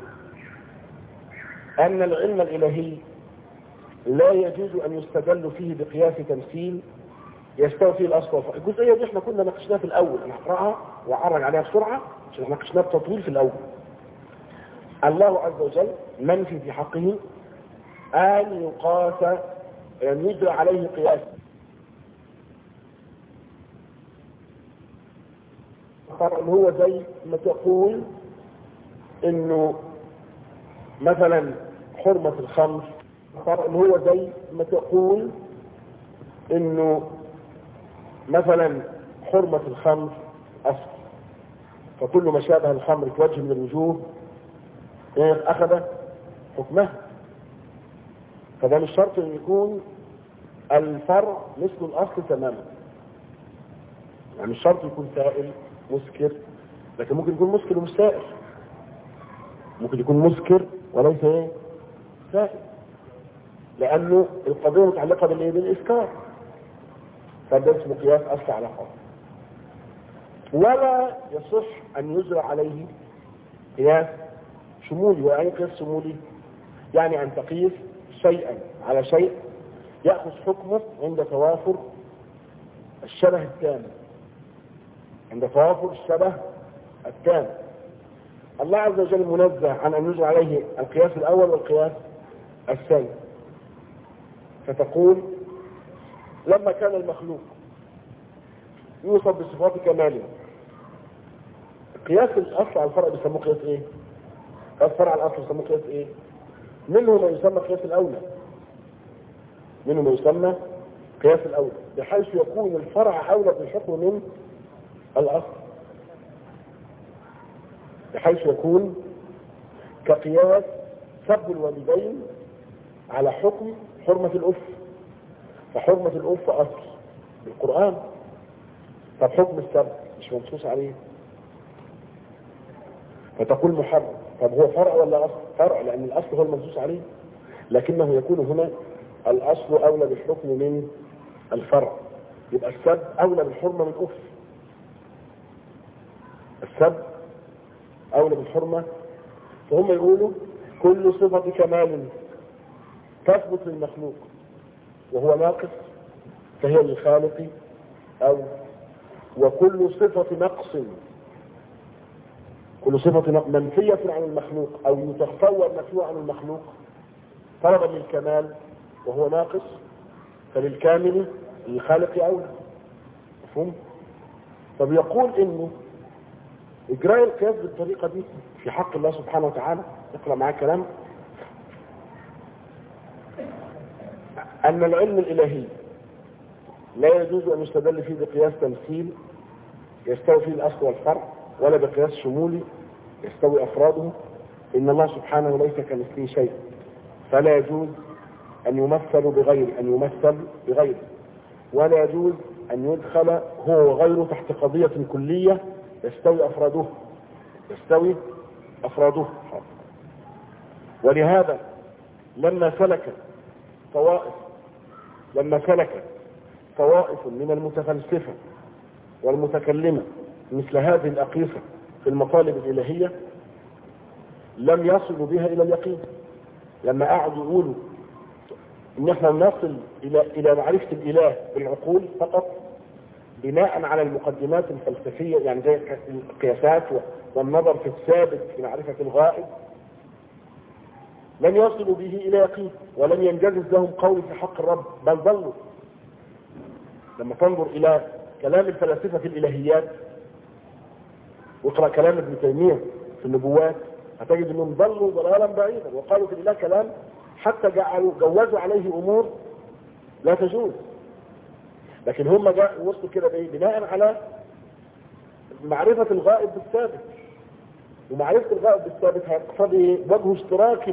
أن العلم الإلهي لا يجوز أن يستدل فيه بقياس تمثيل يستوي فيه الأصل والفرع. الجزئية دي احنا كنا ناقشناها في الأول، أنا هقرأها وأعرج عليها بسرعة عشان ناقشناها بتطويل في الأول. الله عز وجل منفي في حقه أن يقاس، أن يجرى عليه قياس. هو زي ما تقول إنه مثلا حرمة الخمر، هو زي ما تقول انه مثلا حرمة الخمر اصل، فكل ما شابه الخمر في وجه من الوجوه اخذ حكمها. فده مش شرط ان يكون الفرع مثل الاصل تماما، يعني مش شرط يكون سائل مسكر، لكن ممكن يكون مسكر ومش سائل، ممكن يكون مسكر وليس سائل، لأنه القضية متعلقة بالإسكار، فده اسمه قياس أصل على فرع. ولا يصح أن يجرى عليه قياس شمولي. وأي قياس شمولي؟ يعني أن تقيس شيئا على شيء يأخذ حكمه عند توافر الشبه التام، عند توافر الشبه التام. الله عز وجل منزه عن أن يجرى عليه القياس الأول والقياس الثاني. فتقول لما كان المخلوق يوصف بصفات كماله، قياس الأصل على الفرع بيسموه قياس ايه؟ قياس فرع على الأصل بيسموه قياس ايه؟ منه ما يسمى قياس الأولى، منه ما يسمى قياس الأولى، بحيث يكون الفرع أولى بالحكم من الأصل، بحيث يكون كقياس سب الوالدين على حكم حرمة الأف، فحرمة الأف أصل بالقرآن، طب حكم السب مش منصوص عليه، فتقول محرم. طب هو فرع ولا أصل؟ فرع، لأن الأصل هو المنصوص عليه، لكنه يكون هنا الأصل أولى بالحكم من الفرع. يبقى السب أولى بالحرمة من أف. السب أولى بالحرمة. فهم يقولوا كل صفة كمال تثبت للمخلوق وهو ناقص فهي للخالق، أو وكل صفة نقص، كل صفة منفية عن المخلوق أو يتصور نفيها عن المخلوق طلبا للكمال وهو ناقص فللكامل للخالق أولى. مفهوم؟ طب يقول إنه إجراء القياس بالطريقة دي في حق الله سبحانه وتعالى، اقرأ معاه كلام، أن العلم الإلهي لا يجوز أن يستدل فيه بقياس تمثيل يستوي فيه الأصل والفرع، ولا بقياس شمولي يستوي أفراده. إن الله سبحانه ليس كمثله شيء، فلا يجوز أن يمثل بغيره، ولا يجوز أن يدخل هو وغيره تحت قضية كلية يستوي أفراده. ولهذا لما سلك طوائف من المتفلسفة والمتكلمة مثل هذه الأقيسة في المطالب الإلهية لم يصلوا بها إلى اليقين. لما قعدوا يقولوا إن احنا نصل إلى معرفة الإله بالعقول فقط بناء على المقدمات الفلسفية، يعني زي القياسات والنظر في الثابت في معرفة الغائب، لم يصلوا به إلى يقين ولم ينجزز لهم قول في حق الرب، بل ضلوا. لما تنظر إلى كلام الفلاسفة في الإلهيات واقرأ كلام ابن تيمية في النبوات هتجد أنهم ضلوا ضلالا بعيدا، وقالوا في الإله كلام حتى جوزوا عليه أمور لا تجوز. لكن هم وصلوا كده بناء على معرفة الغائب بالثابت، ومعرفة الغائب بالثابت هيقتضي وجه اشتراك،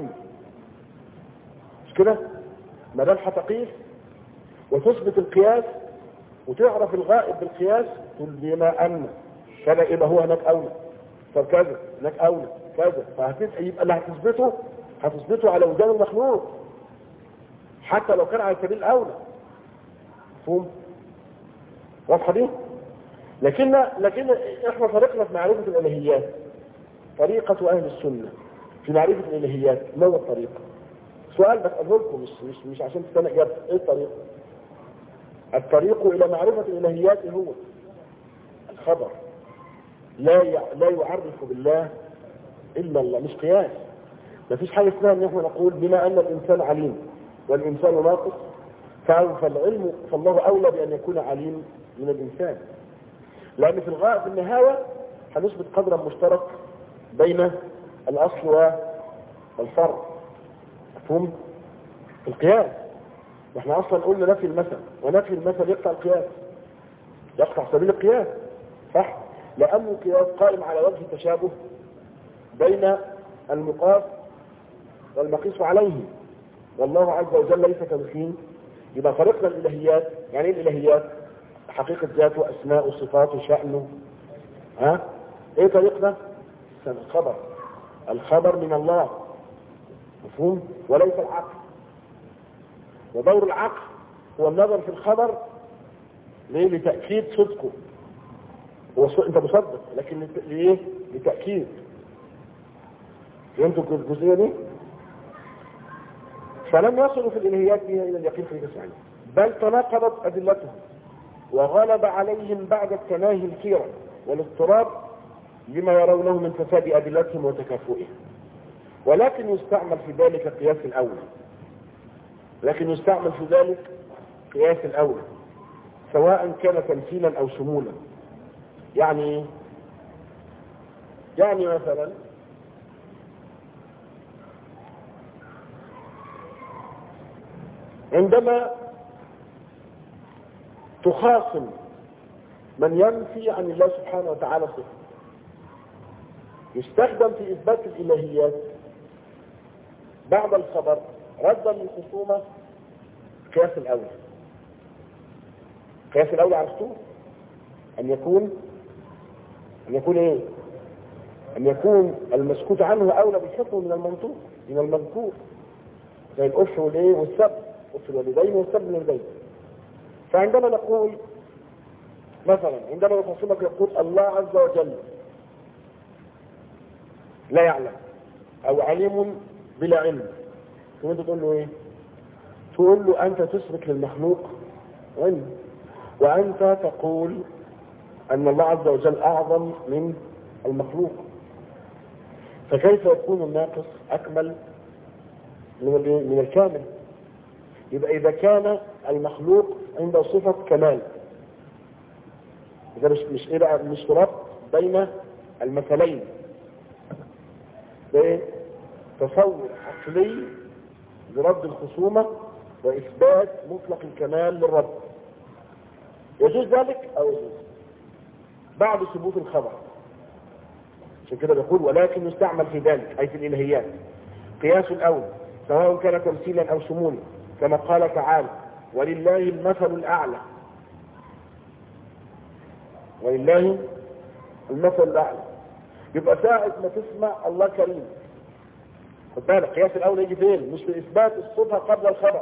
مش كده؟ ما دام هتقيس وتثبت القياس وتعرف الغائب بالقياس تقول بما أن كذا يبقى هو هناك أولى، طب كذا هناك أولى كذا، يبقى اللي هتثبته على وجدان المخلوق حتى لو كان على سبيل الأولى. مفهوم؟ واضحة دي؟ لكن احنا طريقنا في معرفة الإلهيات طريقة أهل السنة في معرفة الإلهيات. ما هو الطريقة؟ سؤال بسأله لكم مش عشان تستنى إجابة. إيه الطريقة؟ الطريق إلى معرفة الإلهيات هو الخبر. لا يعرف بالله إلا الله، مش قياس. ما فيش حاجة اسمها ان احنا نقول بما أن الإنسان عليم والإنسان ناقص فالله أولى بأن يكون عليم من الإنسان، لأن في الغاية في النهاية هنثبت قدرا مشترك بين الأصل والفرع. مفهوم؟ في القياس واحنا اصلا قلنا نفي المثل، ونفي المثل يقطع القياس، يقطع سبيل القياس، صح؟ لأنه القياس قائم على وجه التشابه بين المقاس والمقيس عليه، والله عز وجل ليس كمثله. يبقى طريقنا الإلهيات، يعني ايه الإلهيات؟ حقيقة ذات وأسماء وصفات وشأنه. ايه طريقنا؟ الخبر من الله. مفهوم؟ وليس العقل. ودور العقل هو النظر في الخبر ليه؟ لتأكيد صدقه. انت مصدق لكن ليه؟ لتأكيد. فهمتوا الجزئية دي؟ فلم يصلوا في الإلهيات بها إلى اليقين في التسعين، بل تناقضت أدلتهم وغلب عليهم بعد التناهي الكيرة والاضطراب لما يرونه من فساد أدلتهم وتكافؤهم. ولكن يستعمل في ذلك قياس الأول، سواء كان تمثيلا أو شمولا. يعني مثلا عندما تخاصم من ينفي عن الله سبحانه وتعالى صفة، يستخدم في إثبات الإلهيات بعد الخبر ردا للخصومة قياس الأول عرفتوه؟ أن يكون إيه؟ أن يكون المسكوت عنه أولى بالحكم من المنطوق من المذكور، زي الأف والإيه والسب، أف الوالدين والسب الوالدين. فعندما نقول مثلا، عندما يفصلك يقول الله عز وجل لا يعلم أو عليم بلا علم، وانت تقول له ايه؟ تقول له أنت تشرك للمخلوق علم، وأنت تقول أن الله عز وجل أعظم من المخلوق، فكيف يكون الناقص أكمل من الكامل؟ يبقى إذا كان المخلوق عنده صفة كمال، إذا مش ربط بين المثلين، ده تصور عقلي لرد الخصومة وإثبات مطلق الكمال للرب، يجوز ذلك أو يجوز بعد ثبوت الخبر. عشان كده بيقول ولكن يستعمل في ذلك أي في الإلهيات قياس الأول سواء كان تمثيلا أو شمولا، كما قال تعالى ولله المثل الأعلى، ولله المثل الأعلى. يبقى ساعة ما تسمع الله كريم، خد بالك قياس الأول يجي فين؟ مش في إثبات الصفة قبل الخبر،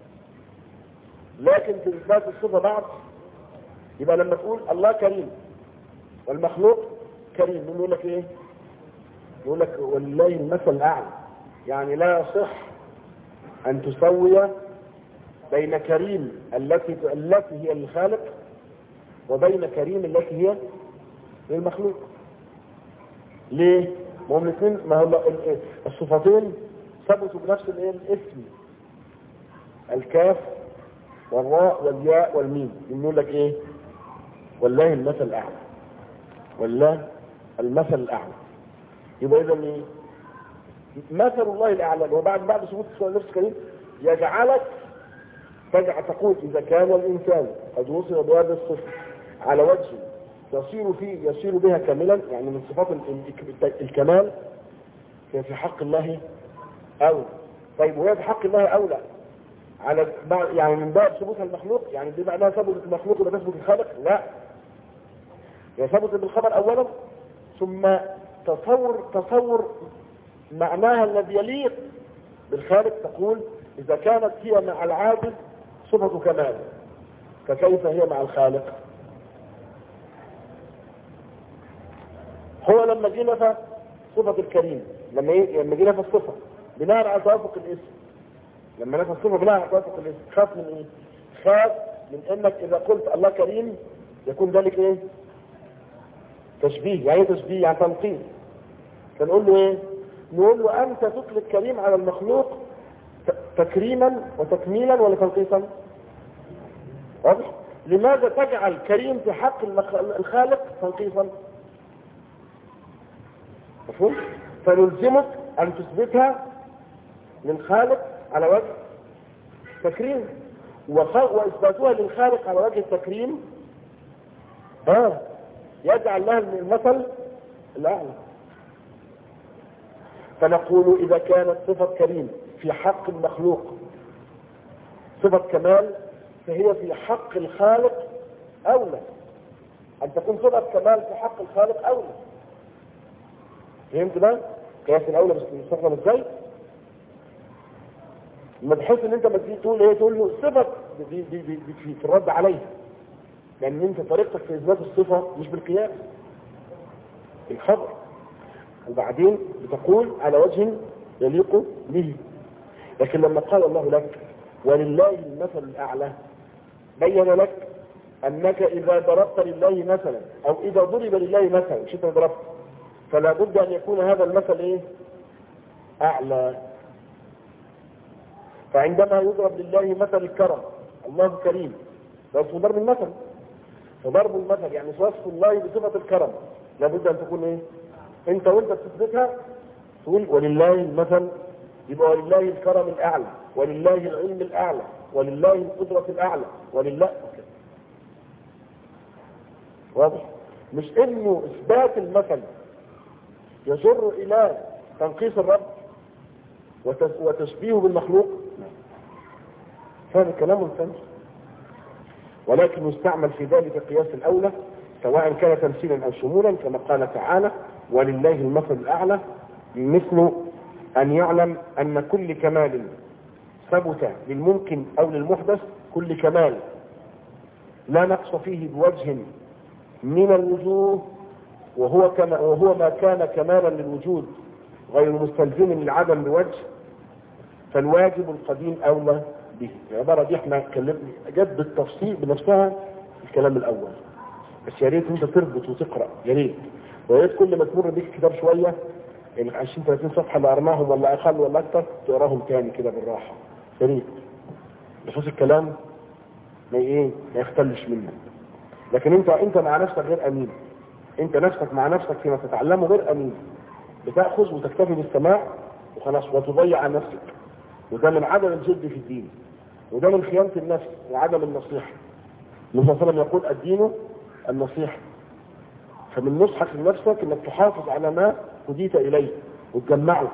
لكن في إثبات الصفة بعد. يبقى لما تقول الله كريم والمخلوق كريم، نقول لك ايه؟ نقول لك ولله المثل الأعلى، يعني لا يصح أن تسوي بين كريم التي هي الخالق وبين كريم التي هي للمخلوق. ليه؟ ما هم الاثنين، ما هم الصفتين ثبتوا بنفس الاسم، الكاف والراء والياء والميم. نقول لك ايه؟ والله المثل الأعلى، والله المثل الأعلى. يبقى إذا ايه؟ مثل الله الأعلى وبعد ثبوت نفس كريم يجعلك تقول إذا كان الإنسان قد وصل بهذه الصفة على وجه يصير بها كاملا، يعني من صفات الكمال، في حق الله أولى. طيب وهي في حق الله أولى على يعني من باب ثبوتها المخلوق، يعني دي معناها ثبت المخلوق ولا تثبت الخالق؟ لا، هي ثبت بالخبر أولا، ثم تصور معناها الذي يليق بالخالق. تقول إذا كانت هي مع العاجز صفة كمال، فكيف هي مع الخالق؟ هو لما جينا في صفة الكريم، لما جينا في الصفة بناء على توافق الاسم، لما نفى الصفة بناء على توافق الاسم، خاف من ايه؟ خاف من انك اذا قلت الله كريم يكون ذلك ايه؟ تشبيه. يعني تشبيه يعني تنقيص. فنقول له ايه؟ نقول له انت تطلق كريم على المخلوق تكريما وتكميلا ولا تنقيصا؟ واضح؟ لماذا تجعل كريم في حق الخالق تنقيصا؟ مفهوم؟ فنلزمك ان تثبتها للخالق على وجه تكريم، واثباتها للخالق على وجه التكريم يجعل لها المثل الاعلى. فنقول اذا كانت صفة كريم في حق المخلوق صفة كمال، فهي في حق الخالق اولى ان تكون صفة كمال في حق الخالق اولى. فهمت بقى؟ قياس الاولى بس مستخدم ازاي؟ ما بحيث ان انت ما تيجي تقول ايه، تقول له صفة في الرد عليه، لان انت طريقتك في اثبات الصفة مش بالقياس، بالخبر، وبعدين بتقول على وجه يليق به. لكن لما قال الله لك ولله المثل الاعلى، بين لك انك اذا ضربت لله مثلا او اذا ضرب لله مثلا، مش انت ضربت، فلا بد ان يكون هذا المثل ايه؟ اعلى. فعندما يضرب لله مثل الكرم، الله كريم، ده اسمه ضرب المثل. فضرب المثل يعني وصف الله بصفة الكرم، لابد ان تكون ايه؟ انت وانت بتثبتها تقول ولله المثل، يبقى ولله الكرم الاعلى، ولله العلم الاعلى، ولله القدرة الاعلى، ولله كده. واضح؟ مش انه اثبات المثل يجر الى تنقيص الرب وتشبيهه بالمخلوق، هذا كلام ثاني. ولكن يستعمل في ذلك قياس الاولى سواء كان تمثيلا أو شمولا، كما قال تعالى ولله المثل الأعلى، مثل أن يعلم أن كل كمال ثبت للممكن أو للمحدث، كل كمال لا نقص فيه بوجه من الوجوه، وهو ما كان كمالا للوجود غير مستلزم للعدم بوجه، فالواجب القديم أولى به. العبارة دي احنا اتكلمنا جد بالتفصيل بنفسها في الكلام الأول، بس يا ريت انت تربط وتقرأ، يا ريت، ويا ريت كل ما تمر بيك كتاب شوية، يعني 20-30 صفحة اللي قرناهم ولا أقل ولا أكثر، تقراهم تاني كده بالراحة، يا ريت، بحيث الكلام ما يختلش منك. لكن انت مع نفسك غير أمين، انت نفسك مع نفسك فيما تتعلمه غير أمين، بتأخذ وتكتفي بالسماع وخلاص وتضيع عن نفسك، وده من عدم الجد في الدين، وده من خيانة النفس وعدم النصيحة. النبي صلى الله عليه وسلم يقول الدين النصيحة، فمن نصحك لنفسك انك تحافظ على ما هديت اليه وتجمعه،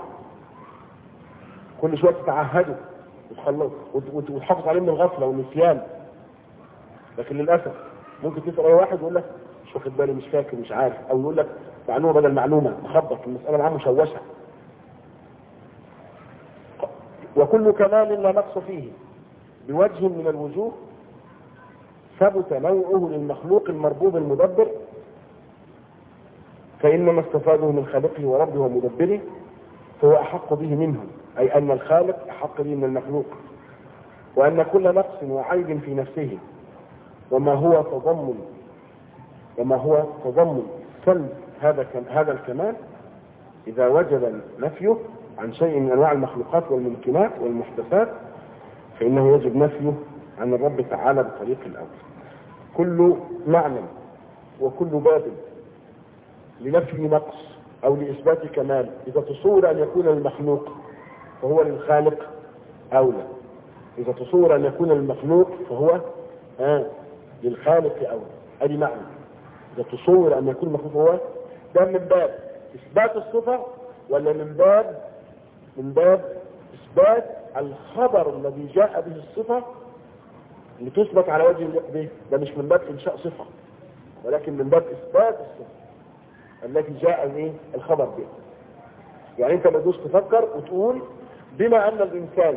كل شوية تتعهده وتحافظ عليه من الغفلة والنسيان. لكن للأسف ممكن تسأل اي واحد يقول لك مش واخد بالي، مش فاكر، مش عارف، او يقول لك معلومة بدل معلومة، مخبط المسألة معاه مشوشة. وكل كمال لا نقص فيه بوجه من الوجوه ثبت نوعه للمخلوق المربوب المدبر، فإنما استفاده من خالقه وربه ومدبره، فهو أحق به منه، أي أن الخالق أحق به من المخلوق، وأن كل نقص وعيب في نفسه وما هو تضمن سلب هذا الكمال إذا وجب نفيه عن شيء من أنواع المخلوقات والممكنات والمحدثات، فإنه يجب نفيه عن الرب تعالى بطريق الأول. كل معنى وكل باب لنفي نقص أو لإثبات كمال إذا تصور أن يكون المخلوق فهو للخالق أولى، إذا تصور أن يكون المخلوق فهو للخالق أولى. أدي معنى إذا تصور أن يكون المخلوق هو، ده من باب إثبات الصفة ولا من باب إثبات الخبر الذي جاء به الصفة لتثبت على وجه الليق به؟ ده مش من باب إنشاء صفة، ولكن من باب إثبات الصفة التي جاء الخبر به. يعني أنت ما تدوس تفكر وتقول بما أن الإنسان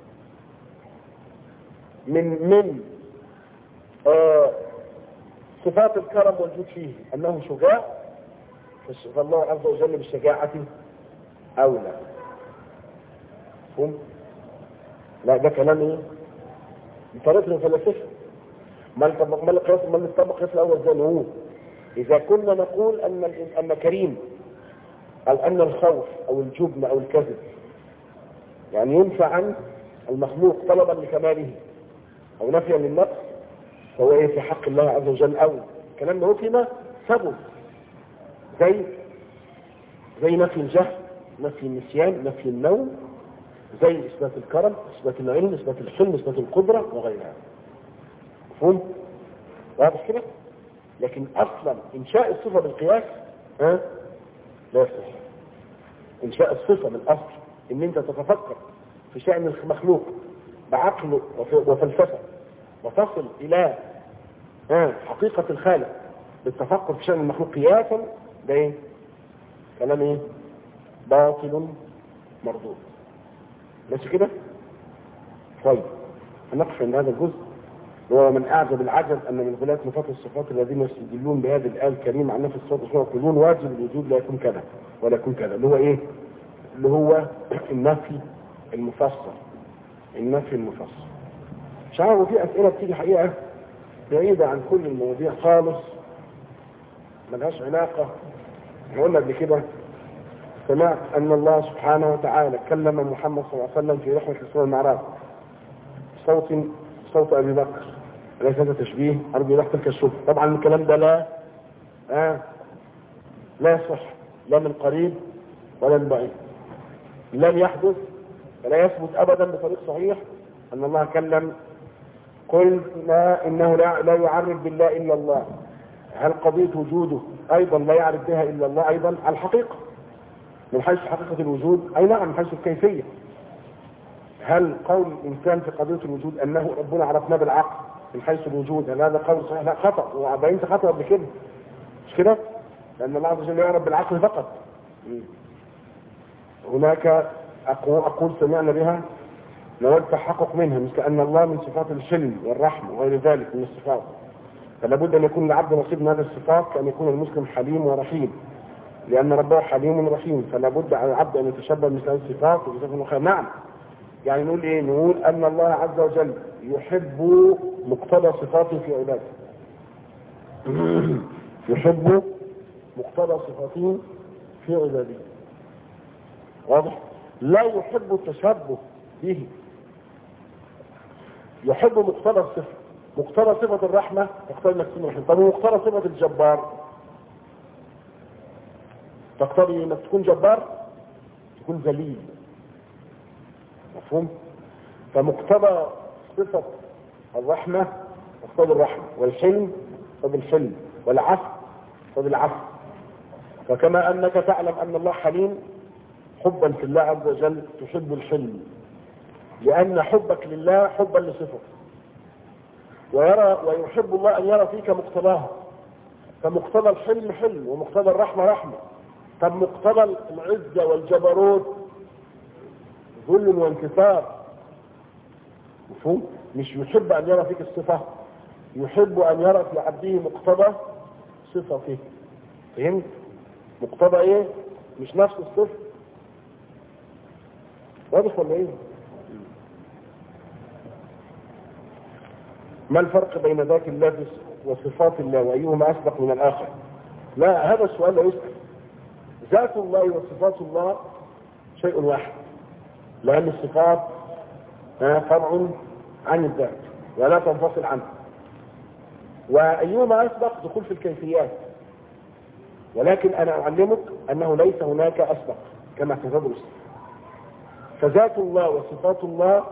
من صفات الكرم والجود فيه أنه شجاع، فالله عز وجل بالشجاعة أولى. لا، ده كلام بطريقة الفلاسفة. ما نطبق القياس الأول زي ما هو. إذا كنا نقول أن كريم أو أن الخوف أو الجبن أو الكذب يعني ينفع عن المخلوق طلبا لكماله أو نفيا للنقص، فهو في حق الله عز وجل أولى. الكلام ده هو فيما ثبت، زي نفي الجهل، نفي النسيان، نفي النوم، زي إثبات الكرم، إثبات العلم، إثبات الحلم، إثبات القدرة وغيرها. مفهوم؟ واضح كده؟ لكن أصلا إنشاء الصفة بالقياس لا يصح. إنشاء الصفة من الأصل إن أنت تتفكر في شأن المخلوق بعقل وفلسفة وتصل إلى حقيقة الخالق بالتفكر في شأن المخلوق قياسا، ده كلام باطل مردود. ماشي كده؟ طيب هنقف عند هذا الجزء. ومن أعجب العجب أن من غلاة نفاة الصفات الذين يستدلون بهذه الآية الكريمة عن نفي الصفات يقولون واجب الوجود لا يكون كذا ولا يكون كذا، اللي هو النفي المفسر. مش عارف، في أسئلة بتيجي حقيقة بعيدة عن كل المواضيع خالص، ملهاش علاقة. قلنا قبل كده سمعت أن الله سبحانه وتعالى كلم محمد صلى الله عليه وسلم في رحلة الإسراء والمعراج صوت أبي بكر، أليس هذا تشبيه؟ أرجو لا تلك الشبهة. طبعا الكلام ده لا يصح، لا من قريب ولا من بعيد، لم يحدث ولا يثبت أبدا بطريق صحيح أن الله كلم. قلنا إنه لا يعرف بالله إلا الله. هل قضية وجوده أيضا لا يعرف بها إلا الله أيضا على الحقيقة من حيث حقيقة الوجود؟ أي نعم، من حيث الكيفية. هل قول الإنسان في قضية الوجود أنه ربنا عرفناه بالعقل من حيث الوجود، هل هذا قول صحيح؟ لا، خطأ، وبينت خطأ قبل كده. مش كده؟ لأن الله عز وجل يعرف بالعقل فقط. هناك أقول سمعنا بها نود تحقق منها، مثل أن الله من صفات الحلم والرحمة وغير ذلك من الصفات، فلا بد أن يكون العبد نصيب من هذه الصفات، كأن يكون المسلم حليم ورحيم، لأن ربه حليم رحيم، فلا بد على العبد أن يتشبه مثل هذه الصفات وبصفة أخرى. نعم، يعني نقول إيه؟ نقول أن الله عز وجل يحب مقتضى صفاته في عباده. يحب مقتضى صفاته في عباده. واضح؟ لا يحب التشبه به، يحب مقتضى الصفة. مقتضى صفة الرحمة تقتضي انك تكون رحيم. طب ومقتضى صفة الجبار تقتضي انك تكون جبار، تكون ذليل. مفهوم؟ فمقتضى صفة الرحمة تقتضي الرحمة، والحلم تقتضي الحلم، والعفو تقتضي العفو. فكما انك تعلم ان الله حليم، حبا في الله عز وجل تحب الحلم، لأن حبك لله حبا لصفته، ويحب الله أن يرى فيك مقتضاها. فمقتضى الحلم حلم، ومقتضى الرحمة رحمة. طب مقتضى العزة والجبروت ذل وانكسار. مفهوم؟ مش يحب أن يرى فيك الصفة، يحب أن يرى في عبده مقتضى صفته. فهمت؟ مقتضى إيه؟ مش نفس الصفة. واضح ولا إيه؟ ما الفرق بين ذات الله وصفات الله، وأيهما أسبق من الآخر؟ لا، هذا السؤال لا يسأل. ذات الله وصفات الله شيء واحد، لأن الصفات فرع عن الذات ولا تنفصل عنه. وأيهما أسبق دخول في الكيفيات، ولكن أنا أعلمك أنه ليس هناك أسبق كما تدرس. فذات الله وصفات الله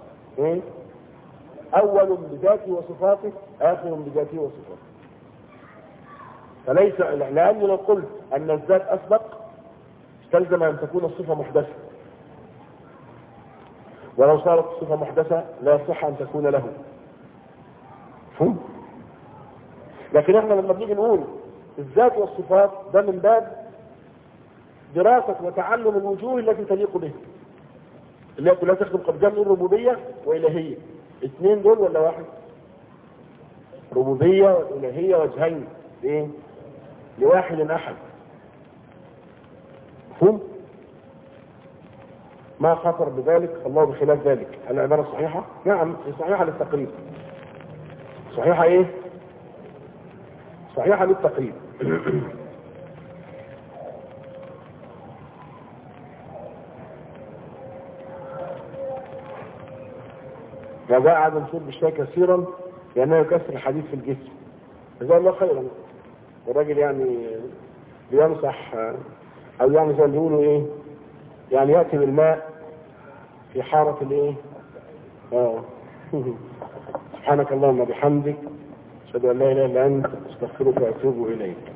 أول بذاته وصفاته، آخر بذاته وصفاته. فليس، لأنه لو قلت أن الذات أسبق استلزم أن تكون الصفة محدثة، ولو صارت الصفة محدثة لا يصح أن تكون له. فهم؟ لكن احنا لما بنيجي نقول الذات والصفات ده من باب دراسة وتعلم الوجوه التي تليق به، اللي هي كلها تخدم قد جمع الربوبية وإلهية. اثنين دول ولا واحد؟ ربوبية والإلهية وجهين ايه؟ لواحد أحد. مفهوم؟ ما خطر بذلك الله بخلاف ذلك. العبارة صحيحة؟ نعم، صحيحة للتقريب. صحيحة ايه؟ صحيحة للتقريب. وجاء عدم منصور بالشيء كثيرا لأنه يكسر الحديث في الجسم. جزاه الله خيرا. الراجل يعني بينصح، أو يعني زي ما بيقولوا إيه، يعني يأتي بالماء في حارة الإيه؟ سبحانك اللهم وبحمدك أشهد أن لا إله إلا أنت أستغفرك وأتوب إليك.